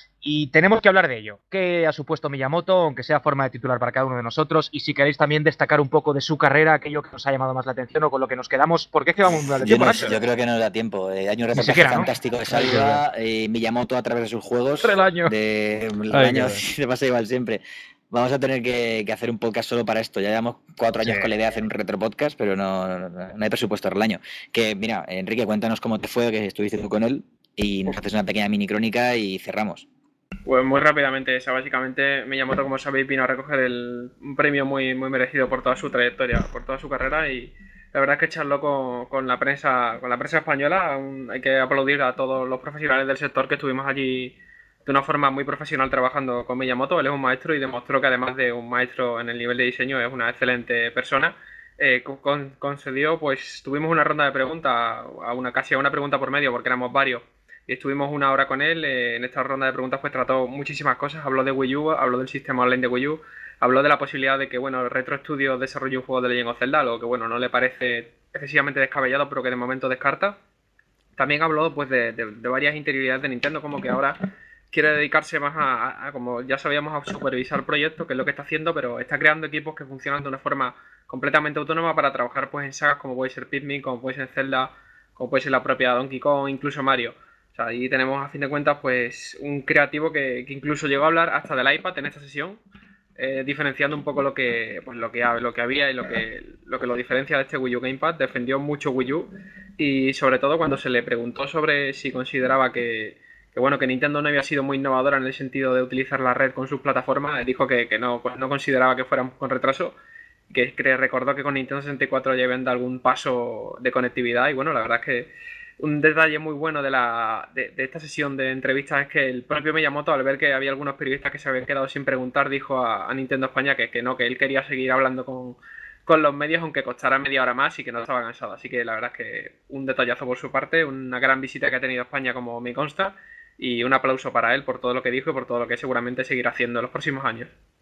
Y tenemos que hablar de ello. ¿Qué ha supuesto Miyamoto, aunque sea forma de titular para cada uno de nosotros? Y si queréis también destacar un poco de su carrera, aquello que nos ha llamado más la atención o con lo que nos quedamos. ¿Por qué es que vamos mal de tiempo, yo, no, Nacho? yo creo que no nos da tiempo. Eh, hay un reportaje siquiera, fantástico ¿no? de Salva, eh, Miyamoto a través de sus juegos. El año. De, el Ay, año se pasa igual siempre. Vamos a tener que, que hacer un podcast solo para esto. Ya llevamos cuatro años sí. con la idea de hacer un retro podcast, pero no, no, no hay presupuesto al año. Que mira, Enrique, cuéntanos cómo te fue, que estuviste tú con él, y nos haces una pequeña mini crónica y cerramos. Pues muy rápidamente, o sea, básicamente Miyamoto, como sabéis, vino a recoger el, un premio muy, muy merecido por toda su trayectoria, por toda su carrera, y la verdad es que charló con, con la prensa, con la prensa española. Un, hay que aplaudir a todos los profesionales del sector que estuvimos allí de una forma muy profesional trabajando con Miyamoto. Él es un maestro y demostró que además de un maestro en el nivel de diseño es una excelente persona. Eh, con, concedió, pues tuvimos una ronda de preguntas, a una casi a una pregunta por medio porque éramos varios. Y estuvimos una hora con él. Eh, en esta ronda de preguntas pues trató muchísimas cosas. Habló de Wii U, habló del sistema online de Wii U, habló de la posibilidad de que bueno, Retro Studios desarrolle un juego de Legend of Zelda, algo que bueno, no le parece excesivamente descabellado, pero que de momento descarta. También habló pues de, de, de varias interioridades de Nintendo, como que ahora quiere dedicarse más a, a, a, como ya sabíamos, a supervisar proyectos, que es lo que está haciendo, pero está creando equipos que funcionan de una forma completamente autónoma para trabajar pues en sagas como puede ser Pikmin, como puede ser Zelda, como puede ser la propia Donkey Kong, incluso Mario. O sea, ahí tenemos a fin de cuentas pues un creativo que, que incluso llegó a hablar hasta del iPad en esta sesión, eh, diferenciando un poco lo que pues lo que, lo que había y lo que, lo que lo diferencia de este Wii U Gamepad. Defendió mucho Wii U y sobre todo cuando se le preguntó sobre si consideraba que, que bueno que Nintendo no había sido muy innovadora en el sentido de utilizar la red con sus plataformas, dijo que, que no, no consideraba que fueran con retraso, que, que recordó que con Nintendo sesenta y cuatro ya habían dado algún paso de conectividad. Y bueno, la verdad es que un detalle muy bueno de, la, de, de esta sesión de entrevistas es que el propio Miyamoto, al ver que había algunos periodistas que se habían quedado sin preguntar, dijo a, a Nintendo España que, que no, que él quería seguir hablando con, con los medios aunque costara media hora más y que no estaba cansado. Así que la verdad es que un detallazo por su parte, una gran visita que ha tenido a España como me consta, y un aplauso para él por todo lo que dijo y por todo lo que seguramente seguirá haciendo en los próximos años.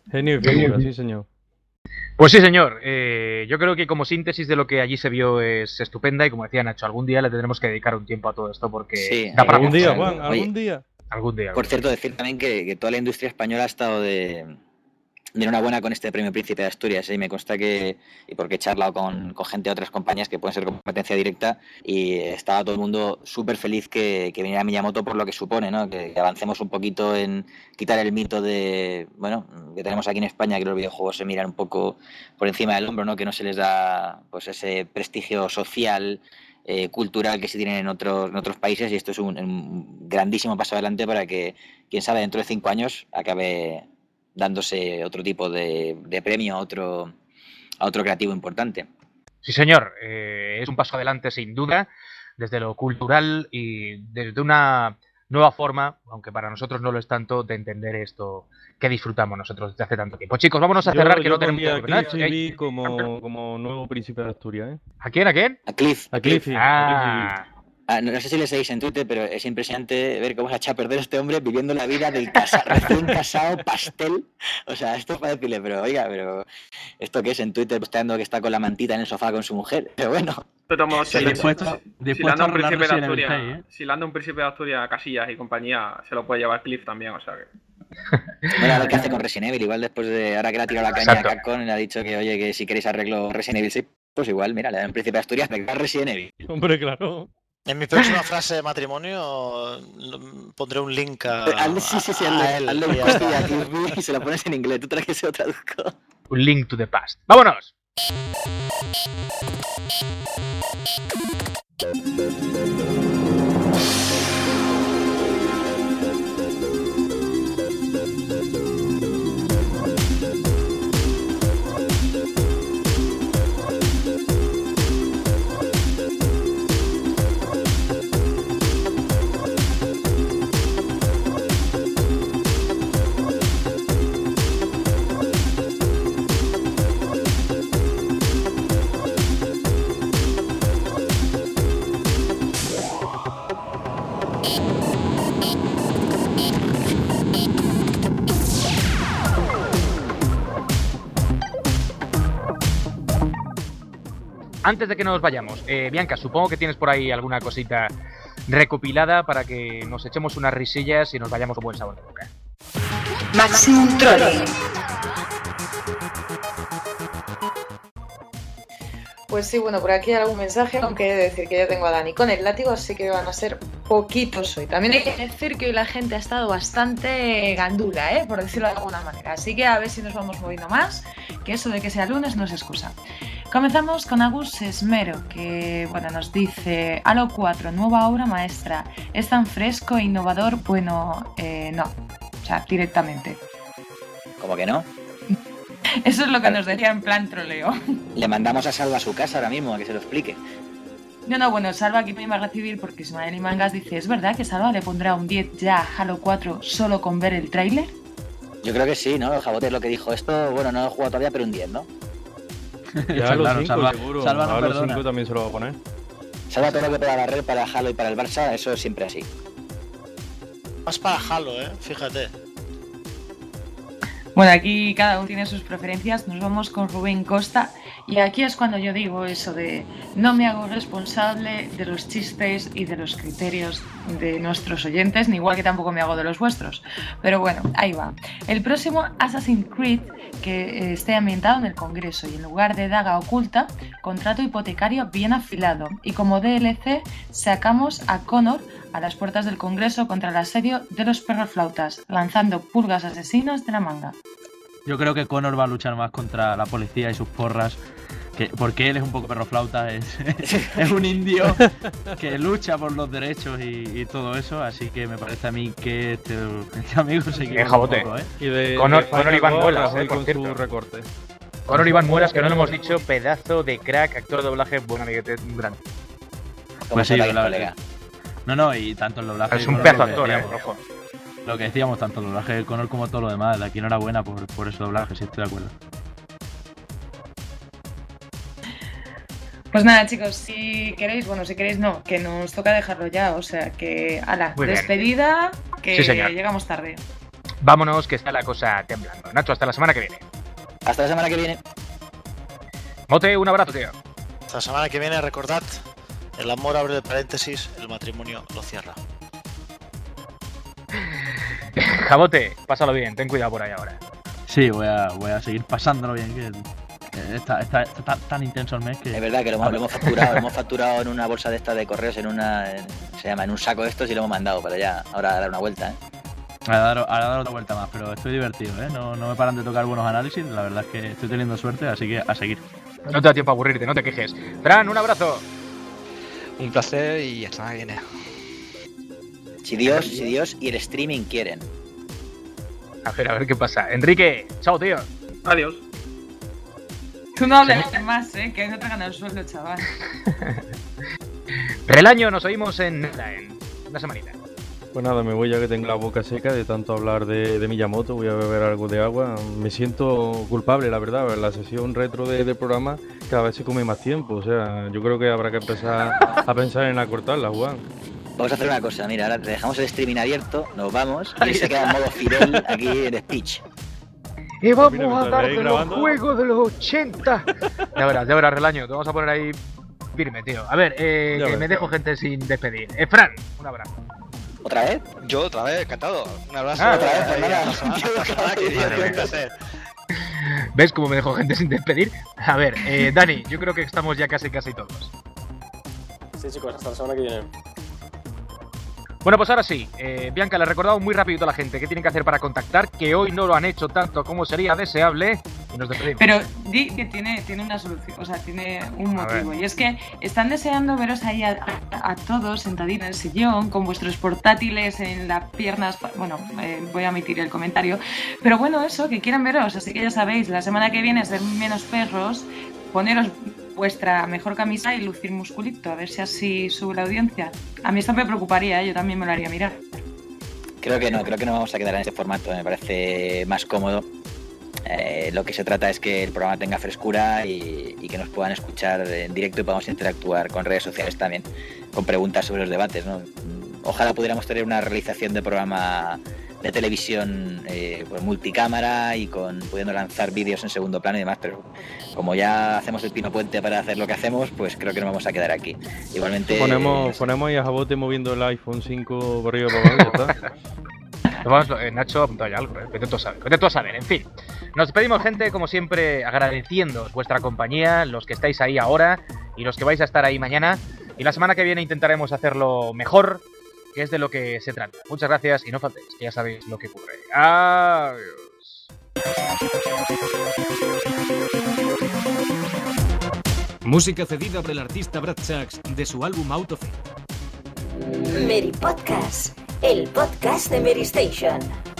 Genio y figura, sí señor. Pues sí, señor. Eh, yo creo que como síntesis de lo que allí se vio es estupenda y como decía Nacho, algún día le tendremos que dedicar un tiempo a todo esto porque sí, da para algún mucho. día, Juan, Oye, algún día. Algún día. Por cierto, decir también que, que toda la industria española ha estado de, de enhorabuena con este premio Príncipe de Asturias. ¿eh? Y me consta que, y porque he charlado con, con gente de otras compañías que pueden ser competencia directa, y estaba todo el mundo súper feliz que, que viniera Miyamoto por lo que supone, ¿no? Que, que avancemos un poquito en quitar el mito de, bueno, que tenemos aquí en España, que los videojuegos se miran un poco por encima del hombro, ¿no? Que no se les da pues ese prestigio social, Eh, cultural que se tienen en otros, en otros países, y esto es un, un grandísimo paso adelante para que, quién sabe, dentro de cinco años acabe dándose otro tipo de, de premio a otro, a otro creativo importante. Sí, señor, eh, es un paso adelante sin duda, desde lo cultural y desde una nueva forma, aunque para nosotros no lo es tanto, de entender esto que disfrutamos nosotros desde hace tanto tiempo. Chicos, vámonos a cerrar, yo, que yo no tenemos pondría tiempo, a ¿verdad? Cliff T V como, como nuevo príncipe de Asturias, ¿eh? ¿A quién? ¿A quién? A Cliff. A Cliffy. Ah. Ah, no, no sé si le seguís en Twitter, pero es impresionante ver cómo se ha echado a perder este hombre viviendo la vida del casa, recién casado, pastel. O sea, esto es para decirle, pero oiga, pero ¿esto qué es en Twitter posteando que está con la mantita en el sofá con su mujer? Pero bueno. Pero como si, dispuesto, si, dispuesto si le anda a un príncipe de arreglar Asturias, Resident Evil seis, ¿eh? si le anda un príncipe de Asturias a Casillas y compañía, se lo puede llevar Cliff también, o sea que. Bueno, a ver qué hace con Resident Evil. Igual después de ahora que le ha tirado la caña a Capcom, le ha dicho que, oye, que si queréis arreglo Resident Evil seis, pues igual, mira, le dan un príncipe de Asturias, me queda Resident Evil. Hombre, claro. En mi próxima frase de matrimonio pondré un link a, Hazle, sí, sí, sí, a hazle, él. hazle un copy a Cliff y se lo pones en inglés. Tú traes que se lo traduzco. Un link to the past. ¡Vámonos! Antes de que nos vayamos, eh, Bianca, supongo que tienes por ahí alguna cosita recopilada para que nos echemos unas risillas y nos vayamos con buen sabor de boca. Maximum Trolling. Pues sí, bueno, por aquí hay algún mensaje, aunque he de decir que ya tengo a Dani con el látigo, así que van a ser poquitos hoy. También hay que decir que hoy la gente ha estado bastante gandula, ¿eh? Por decirlo de alguna manera. Así que a ver si nos vamos moviendo más, que eso de que sea lunes no es excusa. Comenzamos con Agus Esmero, que bueno, nos dice: Halo cuatro, nueva obra maestra. ¿Es tan fresco e innovador? Bueno, eh, no. O sea, directamente. ¿Cómo que no? Eso es lo que nos decía en plan troleo. Le mandamos a Salva a su casa ahora mismo, a que se lo explique. No, no, bueno, Salva aquí me iba a recibir porque Ismael y Mangas dice: ¿es verdad que Salva le pondrá un diez ya a Halo cuatro solo con ver el tráiler? Yo creo que sí, ¿no? El Jabote es lo que dijo esto. Bueno, no lo he jugado todavía, pero un diez, ¿no? Ya a los Claro, cinco, Salva- seguro. Salva no a los perdona. cinco también se lo va a poner. Salva todo lo que pueda barrer para Halo y para el Barça, eso es siempre así. Más para Halo, ¿eh? Fíjate. Bueno, aquí cada uno tiene sus preferencias. Nos vamos con Rubén Costa. Y aquí es cuando yo digo eso de: no me hago responsable de los chistes y de los criterios de nuestros oyentes, ni igual que tampoco me hago de los vuestros. Pero bueno, ahí va. El próximo Assassin's Creed que esté ambientado en el Congreso y en lugar de daga oculta, contrato hipotecario bien afilado. Y como D L C sacamos a Connor a las puertas del Congreso contra el asedio de los perroflautas, lanzando pulgas asesinas de la manga. Yo creo que Connor va a luchar más contra la policía y sus porras, que, porque él es un poco perroflauta, es, es un indio que lucha por los derechos y, y todo eso, así que me parece a mí que este, este amigo se equivoca un poco, ¿eh? Y de, Conor, de Conor Iván Final Muelas, War, eh, por con cierto. su recorte. Conor Iván Muelas, que no lo hemos dicho, pedazo de crack, actor de doblaje, buen amiguete, un gran. Pues sí, se va, la- colega. No, no, y tanto el doblaje... Es un de Connor, pedazo lo que actor, eh, decíamos, ojo. Lo que decíamos, tanto el doblaje de Connor como todo lo demás. Aquí enhorabuena por, por ese doblaje, sí estoy de acuerdo. Pues nada, chicos, si queréis, bueno, si queréis no, que nos toca dejarlo ya, o sea que, ala, Muy bien. despedida, que Sí, señor. llegamos tarde. vámonos que está la cosa temblando. Nacho, hasta la semana que viene. Hasta la semana que viene. Mote, un abrazo, tío. Hasta la semana que viene, recordad, el amor abre paréntesis, el matrimonio lo cierra. Jabote, pásalo bien, ten cuidado por ahí ahora. Sí, voy a, voy a seguir pasándolo bien, que está, está, está tan, tan intenso el mes que... Es verdad que lo hemos, lo hemos facturado, lo hemos facturado en una bolsa de esta de correos, en una, en, se llama, en un saco de estos y lo hemos mandado para allá, ahora a dar una vuelta, ¿eh? A dar, a dar otra vuelta más, pero estoy divertido, ¿eh? No, no me paran de tocar buenos análisis, la verdad es que estoy teniendo suerte, así que a seguir. No te da tiempo a aburrirte, no te quejes. Fran, un abrazo. Un placer y hasta la viene. Si Dios, si Dios y el streaming quieren. A ver, a ver qué pasa. Enrique, chao, tío. Adiós. Tú no hables más, ¿eh? Que no te ganas el sueldo, chaval. Relaño, nos oímos en, en una semanita. Pues nada, me voy ya que tengo la boca seca de tanto hablar de, de Miyamoto, voy a beber algo de agua. Me siento culpable, la verdad, la sesión retro de, de programa cada vez se come más tiempo, o sea, yo creo que habrá que empezar a pensar en acortarla, Juan. Vamos a hacer una cosa, mira, ahora dejamos el streaming abierto, nos vamos y se queda en modo Fidel aquí en speech. Y vamos Mira, a dar de los grabando. juegos de los ochenta. Ya verás, ya verás, Relaño, te vamos a poner ahí firme, tío. A ver, eh, Ya que ves. me dejo gente sin despedir. Eh, Fran, un abrazo. ¿Otra vez? Yo otra vez, encantado. Un abrazo. Ah, otra vez, Ahí, hermano. hasta la semana- hasta la semana que viene, un placer. ¿Ves cómo me dejo gente sin despedir? A ver, eh, Dani, yo creo que estamos ya casi casi todos. Sí, chicos, hasta la semana que viene. Bueno, pues ahora sí, eh, Bianca, le he recordado muy rapidito a la gente qué tienen que hacer para contactar, que hoy no lo han hecho tanto como sería deseable, y nos despedimos. Pero di que tiene, tiene una solución, o sea, tiene un A motivo. ver. Y es que están deseando veros ahí a, a- a todos sentaditos en el sillón, con vuestros portátiles en las piernas. Bueno, eh, voy a omitir el comentario. Pero bueno, eso, que quieran veros. Así que ya sabéis, la semana que viene, ser menos perros, poneros vuestra mejor camisa y lucir musculito, a ver si así sube la audiencia. A mí esto me preocuparía, ¿eh? Yo también me lo haría mirar. Creo que no, creo que no vamos a quedar en este formato, me parece más cómodo. Eh, lo que se trata es que el programa tenga frescura y, y que nos puedan escuchar en directo y podamos interactuar con redes sociales también, con preguntas sobre los debates, ¿no? Ojalá pudiéramos tener una realización de programa de televisión eh, pues multicámara y con pudiendo lanzar vídeos en segundo plano y demás, pero como ya hacemos el pino puente para hacer lo que hacemos, pues creo que nos vamos a quedar aquí. Igualmente Ponemos, ponemos ahí a Jabote moviendo el iPhone cinco por arriba para abajo, ya está. Vamos, eh, Nacho ha apuntado ya algo, eh. Vete tú a saber, vete tú a saber, en fin. Nos despedimos, gente, como siempre, agradeciéndoos vuestra compañía, los que estáis ahí ahora y los que vais a estar ahí mañana. Y la semana que viene intentaremos hacerlo mejor, que es de lo que se trata. Muchas gracias y no faltéis, que ya sabéis lo que ocurre. Adiós. Música cedida por el artista Brad Sachs de su álbum Out of It. Mary Podcast, el podcast de Mary Station.